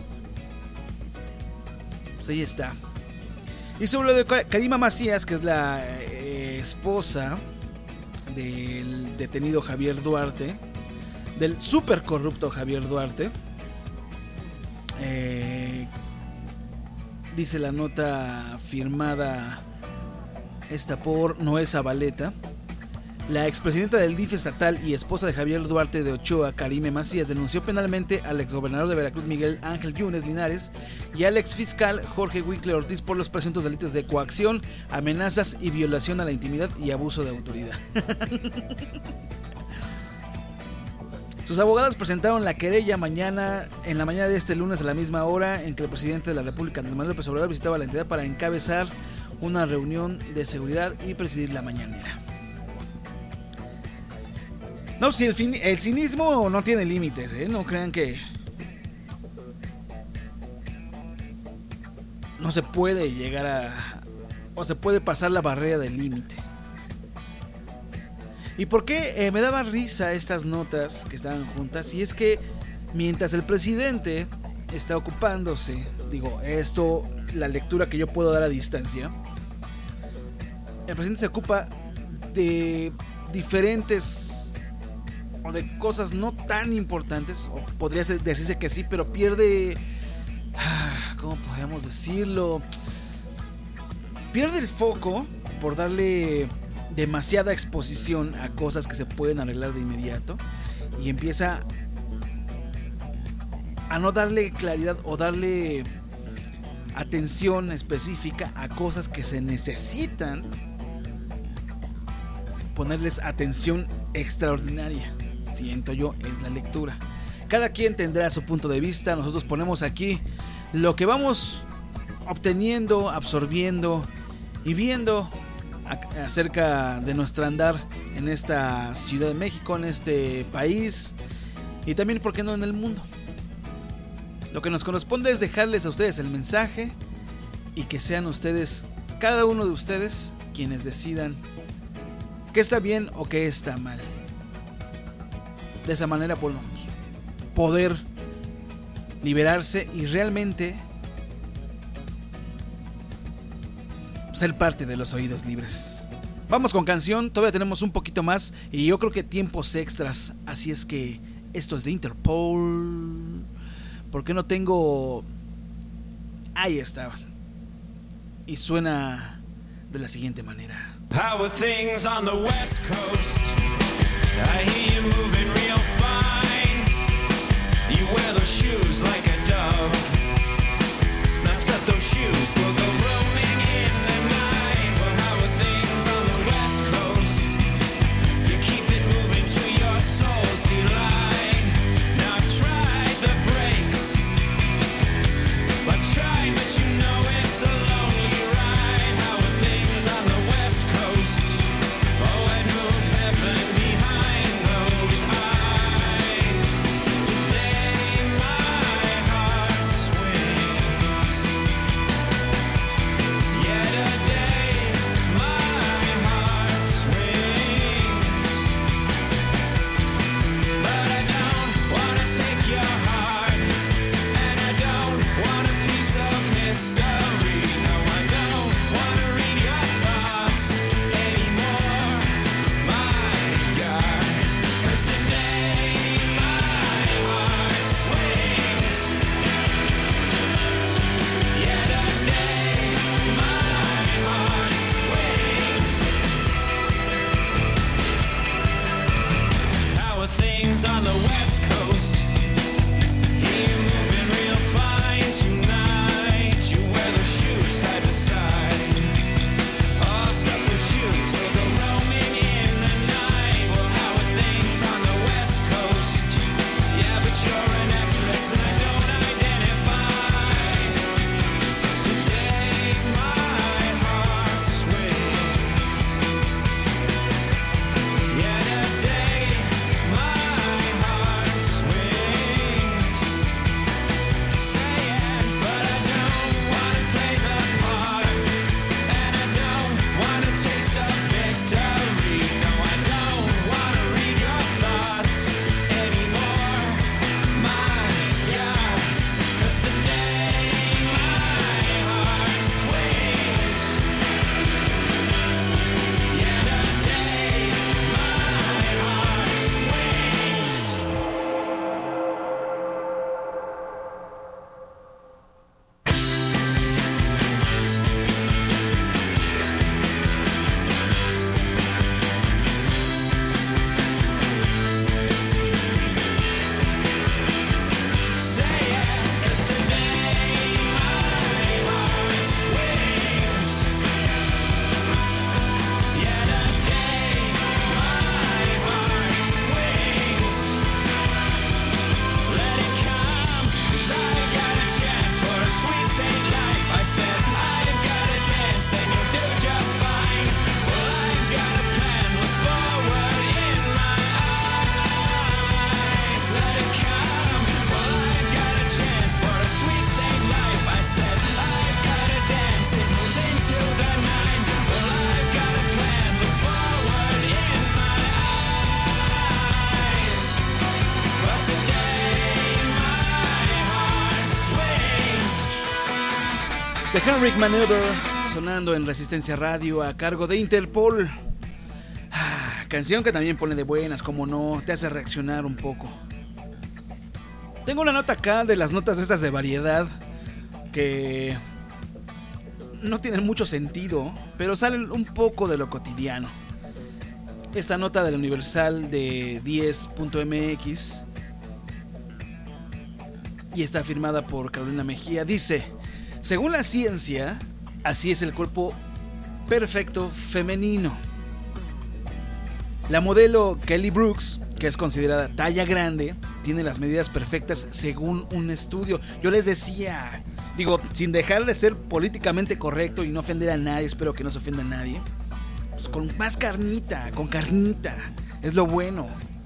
Pues ahí está. Y sobre lo de Karima Macías, que es la eh, esposa del detenido Javier Duarte, del súper corrupto Javier Duarte, eh, dice la nota firmada esta por Noé Zabaleta. La expresidenta del D I F estatal y esposa de Javier Duarte de Ochoa, Karime Macías, denunció penalmente al exgobernador de Veracruz, Miguel Ángel Yunes Linares, y al exfiscal Jorge Huicle Ortiz por los presuntos delitos de coacción, amenazas y violación a la intimidad y abuso de autoridad. Sus abogados presentaron la querella mañana, en la mañana de este lunes a la misma hora en que el presidente de la República, Andrés Manuel López Obrador, visitaba la entidad para encabezar una reunión de seguridad y presidir la mañanera. No, si el, fin, el cinismo no tiene límites, ¿eh? No crean que no se puede llegar a, o se puede pasar la barrera del límite. ¿Y por qué eh, me daba risa estas notas que estaban juntas? Y es que mientras el presidente está ocupándose, digo, esto, la lectura que yo puedo dar a distancia, el presidente se ocupa de diferentes o de cosas no tan importantes, o podría decirse que sí, pero pierde, ¿cómo podemos decirlo? Pierde el foco por darle demasiada exposición a cosas que se pueden arreglar de inmediato y empieza a no darle claridad o darle atención específica a cosas que se necesitan ponerles atención extraordinaria. Siento yo, es la lectura. Cada quien tendrá su punto de vista. Nosotros ponemos aquí lo que vamos obteniendo, absorbiendo y viendo a- acerca de nuestro andar en esta Ciudad de México, en este país y también, ¿por qué no?, en el mundo. Lo que nos corresponde es dejarles a ustedes el mensaje y que sean ustedes, cada uno de ustedes, quienes decidan qué está bien o qué está mal. De esa manera podemos poder liberarse y realmente ser parte de los oídos libres. Vamos con canción, todavía tenemos un poquito más y yo creo que tiempos extras, así es que Esto es de Interpol. ¿Por qué no tengo...? Ahí está. Y suena de la siguiente manera. How are things on the West Coast? I hear you moving real fine. You wear those shoes like a dove. I expect those shoes will go roaming in the night. Well, how are things on the West Coast? You keep it moving to your soul's delight. Now I've tried the brakes. I've tried, but you know it's a lonely ride. How are things on the West Coast? Oh, I'd move heaven behind those eyes. Today my heart swings. Yet a day my heart swings. But I don't wanna take your heart, and I don't want a piece of history. No, I don't wanna read your thoughts anymore. My God, 'cause today my heart swings. Yet a day my heart swings. How are things on the West Coast? Here you're moving real fine tonight. You wear those shoes side to side. Oh, stuck with shoes will go roaming in the night. Well, how are things on the West Coast? Yeah, but you're an actress and I don't identify. Today my heart swings. Yet a day my heart swings. Saying, but I don't wanna play the part, and I don't wanna taste of victory. No, I don't wanna read your thoughts anymore. My God, 'cause today my heart swings. Yet a day my heart swings. Say it, 'cause today my heart swings. Yet a day my heart swings. Let it come, 'cause I got a chance for a sweet sane life. I said I've got to dance and you'll do just fine. Well, I've got a plan, look forward in my eyes. Let it come, well, I've got a chance for a sweet sane life. I said I've got to dance and move into the night. Well, I've got a plan, look forward in my eyes. But today my heart swings. The Henrik Maneuver sonando en Resistencia Radio a cargo de Interpol. Ah, canción que también pone de buenas, como no, te hace reaccionar un poco. Tengo una nota acá de las notas estas de variedad que no tienen mucho sentido, pero salen un poco de lo cotidiano. Esta nota del Universal de diez punto m x y está firmada por Carolina Mejía. Dice: según la ciencia, así es el cuerpo perfecto femenino. La modelo Kelly Brooks, que es considerada talla grande, tiene las medidas perfectas según un estudio. Yo les decía, digo, sin dejar de ser políticamente correcto y no ofender a nadie, espero que no se ofenda a nadie, pues con más carnita, con carnita, es lo bueno.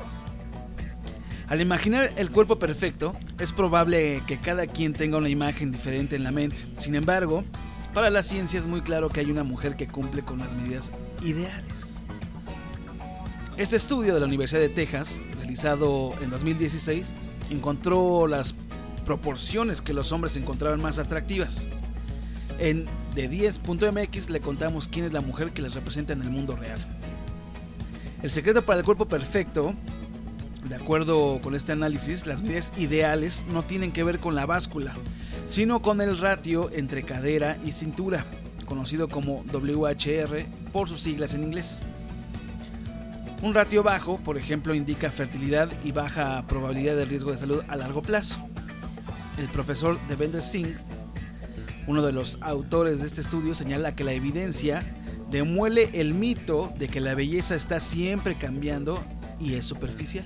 Al imaginar el cuerpo perfecto, es probable que cada quien tenga una imagen diferente en la mente. Sin embargo, para la ciencia es muy claro que hay una mujer que cumple con las medidas ideales. Este estudio de la Universidad de Texas, realizado en dos mil dieciséis, encontró las proporciones que los hombres encontraban más atractivas. En de diez punto m x le contamos quién es la mujer que les representa en el mundo real. El secreto para el cuerpo perfecto De acuerdo con este análisis, las medidas ideales no tienen que ver con la báscula, sino con el ratio entre cadera y cintura, conocido como W H R por sus siglas en inglés. Un ratio bajo, por ejemplo, indica fertilidad y baja probabilidad de riesgo de salud a largo plazo. El profesor Devendra Singh, uno de los autores de este estudio, señala que la evidencia demuele el mito de que la belleza está siempre cambiando y es superficial.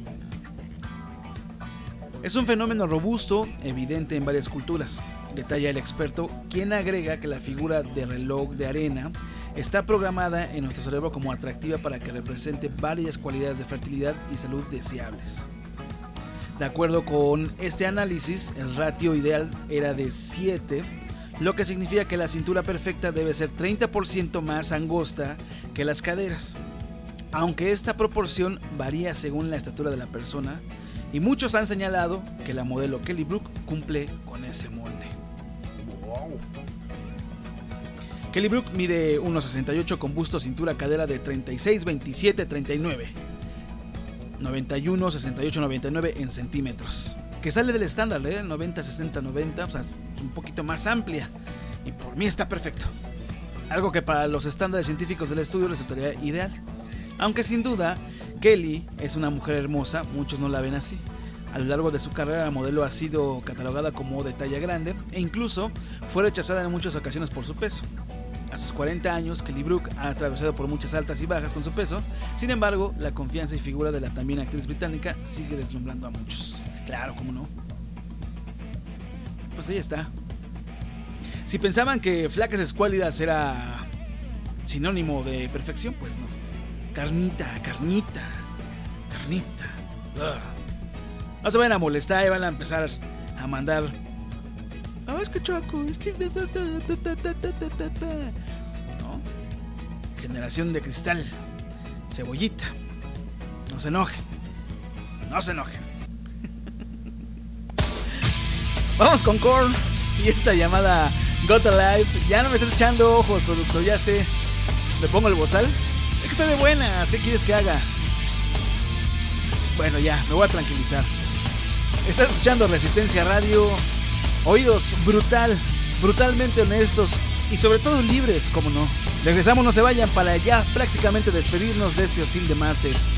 Es un fenómeno robusto, evidente en varias culturas, detalla el experto, quien agrega que la figura de reloj de arena está programada en nuestro cerebro como atractiva para que represente varias cualidades de fertilidad y salud deseables. De acuerdo con este análisis, el ratio ideal era de siete, lo que significa que la cintura perfecta debe ser treinta por ciento más angosta que las caderas, aunque esta proporción varía según la estatura de la persona, y muchos han señalado que la modelo Kelly Brook cumple con ese molde. Wow. Kelly Brook mide uno sesenta y ocho con busto, cintura, cadera de treinta y seis, veintisiete, treinta y nueve, noventa y uno, sesenta y ocho, noventa y nueve en centímetros, que sale del estándar, ¿eh? noventa, sesenta, noventa, o sea, es un poquito más amplia, y por mí está perfecto. Algo que para los estándares científicos del estudio resultaría ideal. Aunque sin duda, Kelly es una mujer hermosa, muchos no la ven así. A lo largo de su carrera, la modelo ha sido catalogada como de talla grande e incluso fue rechazada en muchas ocasiones por su peso. A sus cuarenta años, Kelly Brook ha atravesado por muchas altas y bajas con su peso. Sin embargo, la confianza y figura de la también actriz británica sigue deslumbrando a muchos. Claro, ¿cómo no? Pues ahí está. Si pensaban que flacas escuálidas era sinónimo de perfección, pues no. Carnita, carnita, carnita. Ugh. No se vayan a molestar y van a empezar a mandar. Ah, oh, es que Choco, es que. ¿No? Generación de cristal. Cebollita. No se enojen. No se enojen. Vamos con Korn y esta llamada Got Alive. Ya no me estás echando ojos, productor, ya sé. ¿Le pongo el bozal? Es que estoy de buenas, ¿qué quieres que haga? Bueno, ya, me voy a tranquilizar. Estás escuchando Resistencia Radio. Oídos brutal, brutalmente honestos y sobre todo libres, como no. Regresamos, no se vayan, para ya prácticamente despedirnos de este hostil de martes.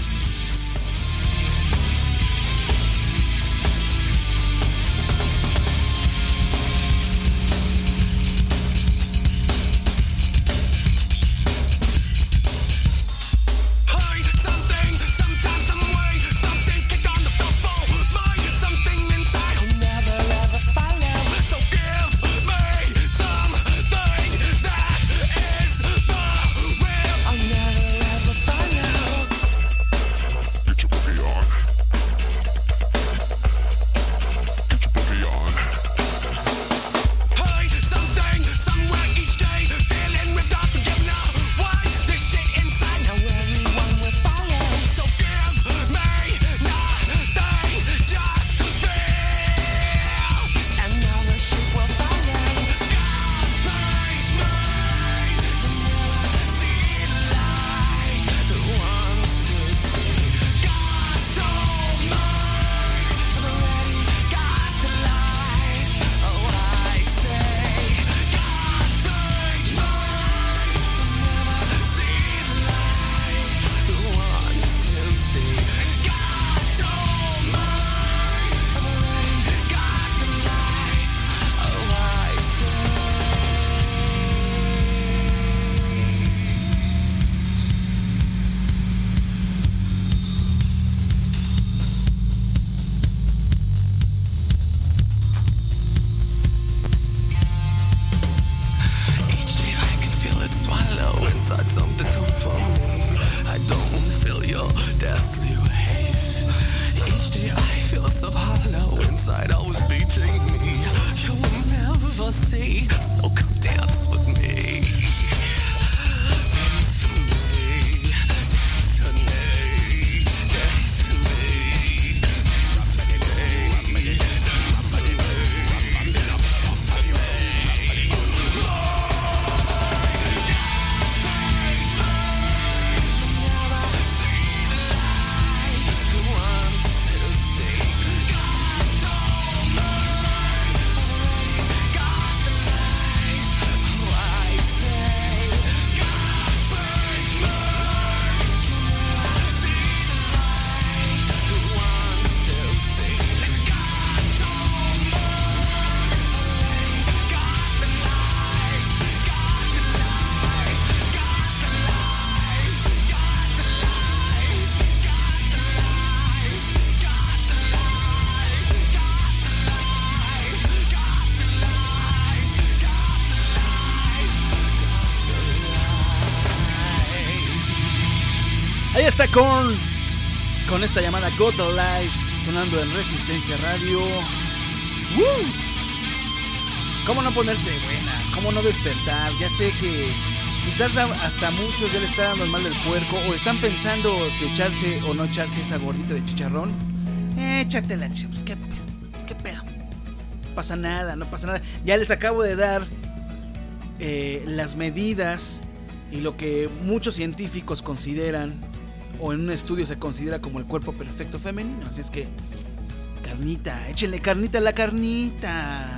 está Korn con esta llamada Got Alive sonando en Resistencia Radio. ¡Woo! ¿Cómo no ponerte buenas? ¿Cómo no despertar? Ya sé que quizás hasta muchos ya le está dando el mal del puerco o están pensando si echarse o no echarse esa gordita de chicharrón. Échatela, pues qué, qué pedo. No pasa nada, no pasa nada. Ya les acabo de dar eh, las medidas y lo que muchos científicos consideran, o en un estudio se considera como el cuerpo perfecto femenino. Así es que, carnita, échenle carnita a la carnita.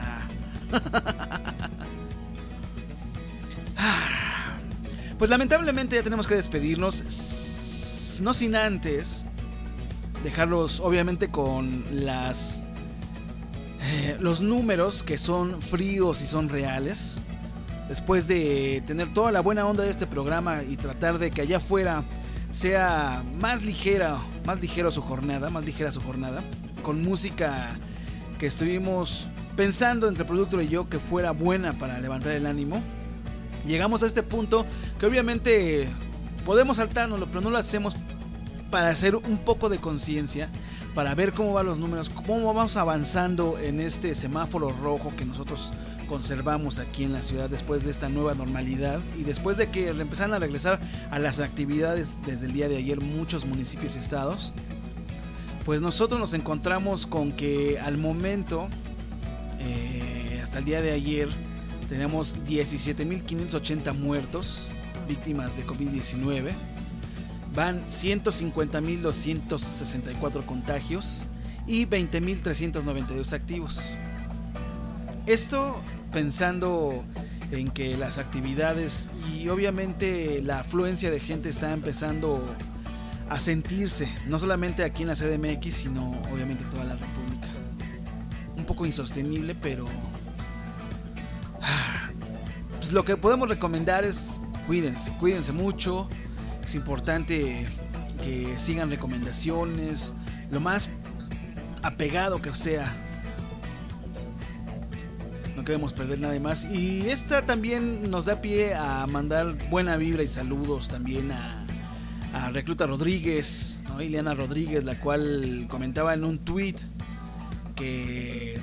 Pues lamentablemente ya tenemos que despedirnos, no sin antes dejarlos obviamente con las eh, los números que son fríos y son reales. Después de tener toda la buena onda de este programa y tratar de que allá afuera sea más ligera, más ligero su jornada, más ligera su jornada, con música que estuvimos pensando entre el productor y yo que fuera buena para levantar el ánimo, llegamos a este punto que obviamente podemos saltárnoslo, pero no lo hacemos para hacer un poco de conciencia, para ver cómo van los números, cómo vamos avanzando en este semáforo rojo que nosotros conservamos aquí en la ciudad después de esta nueva normalidad y después de que empezaron a regresar a las actividades desde el día de ayer muchos municipios y estados. Pues nosotros nos encontramos con que al momento, eh, hasta el día de ayer, tenemos diecisiete mil quinientos ochenta muertos, víctimas de covid diecinueve. Van ciento cincuenta mil doscientos sesenta y cuatro contagios y veinte mil trescientos noventa y dos activos. Esto pensando en que las actividades y obviamente la afluencia de gente está empezando a sentirse, no solamente aquí en la C D M X, sino obviamente en toda la República. Un poco insostenible, pero pues lo que podemos recomendar es cuídense, cuídense mucho. Es importante que sigan recomendaciones, lo más apegado que sea. No queremos perder nada más. Y esta también nos da pie a mandar buena vibra y saludos también a, a Recluta Rodríguez, ¿no? Ileana Rodríguez, la cual comentaba en un tweet que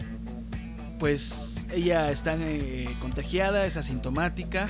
pues ella está eh, contagiada, es asintomática.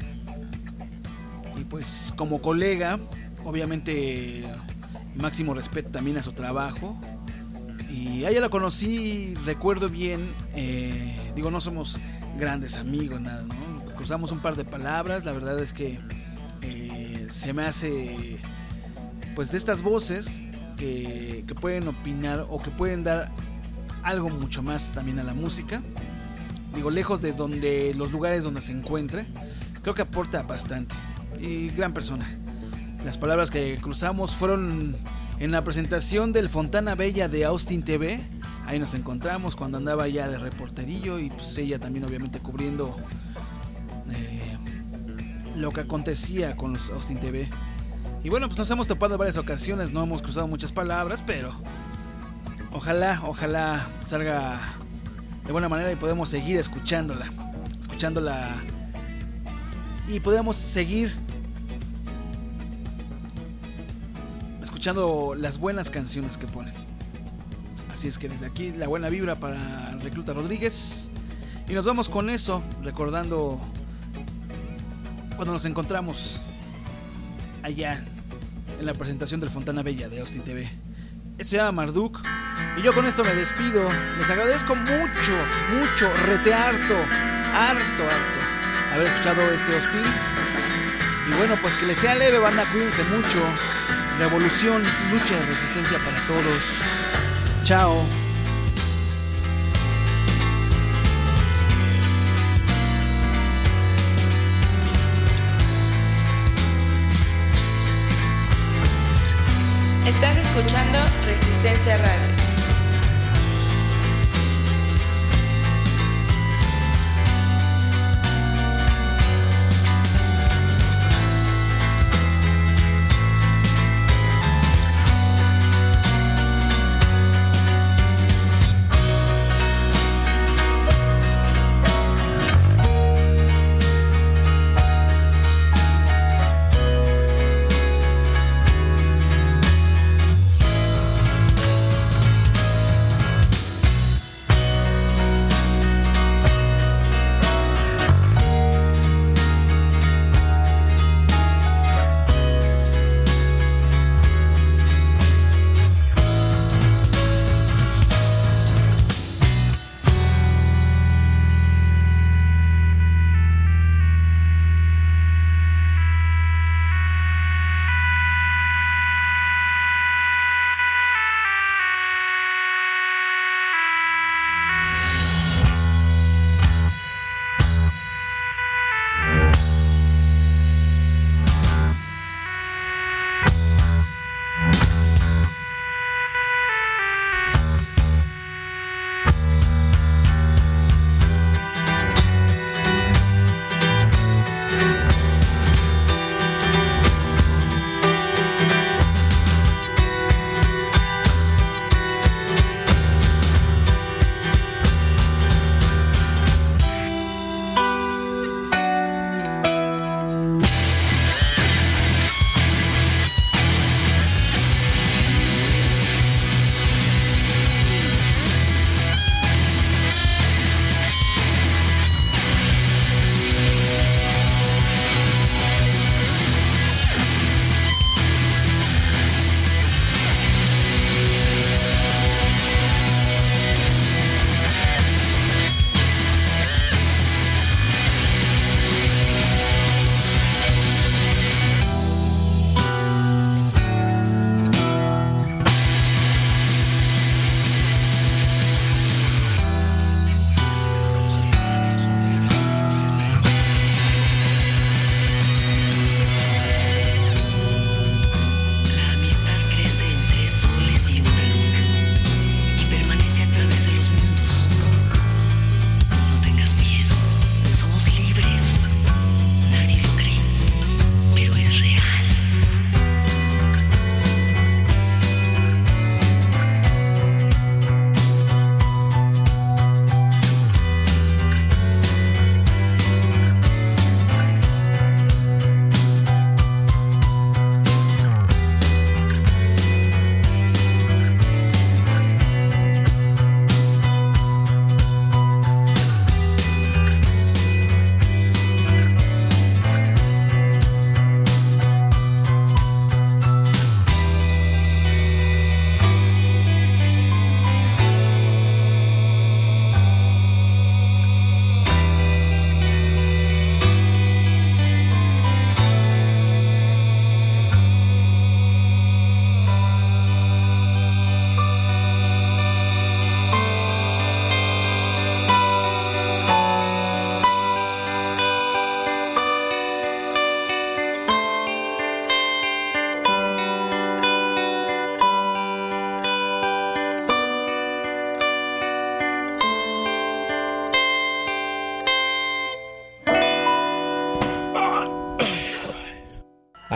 Y pues como colega, obviamente máximo respeto también a su trabajo. Y a ella la conocí, recuerdo bien, eh, digo, no somos grandes amigos, nada, ¿no? Cruzamos un par de palabras, la verdad es que eh, se me hace, pues, de estas voces que, que pueden opinar o que pueden dar algo mucho más también a la música. Digo, lejos de donde los lugares donde se encuentre, creo que aporta bastante. Y gran persona. Las palabras que cruzamos fueron en la presentación del Fontana Bella de Austin T V. Ahí nos encontramos cuando andaba ya de reporterillo y pues ella también obviamente cubriendo eh, lo que acontecía con los Austin T V. Y bueno, pues nos hemos topado en varias ocasiones, no hemos cruzado muchas palabras, pero ojalá, ojalá salga de buena manera y podemos seguir escuchándola, escuchándola y podemos seguir escuchando las buenas canciones que ponen. Así es que desde aquí la buena vibra para Recluta Rodríguez. Y nos vamos con eso, recordando cuando nos encontramos allá en la presentación del Fontana Bella de Austin T V. Esto se llama Marduk. Y yo con esto me despido. Les agradezco mucho, mucho, rete harto, harto, harto haber escuchado este Austin. Y bueno, pues que les sea leve, banda, cuídense mucho. Revolución, lucha y resistencia para todos. Chao. Estás escuchando Resistencia Radio.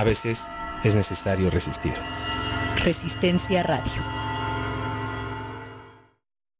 A veces es necesario resistir. Resistencia Radio.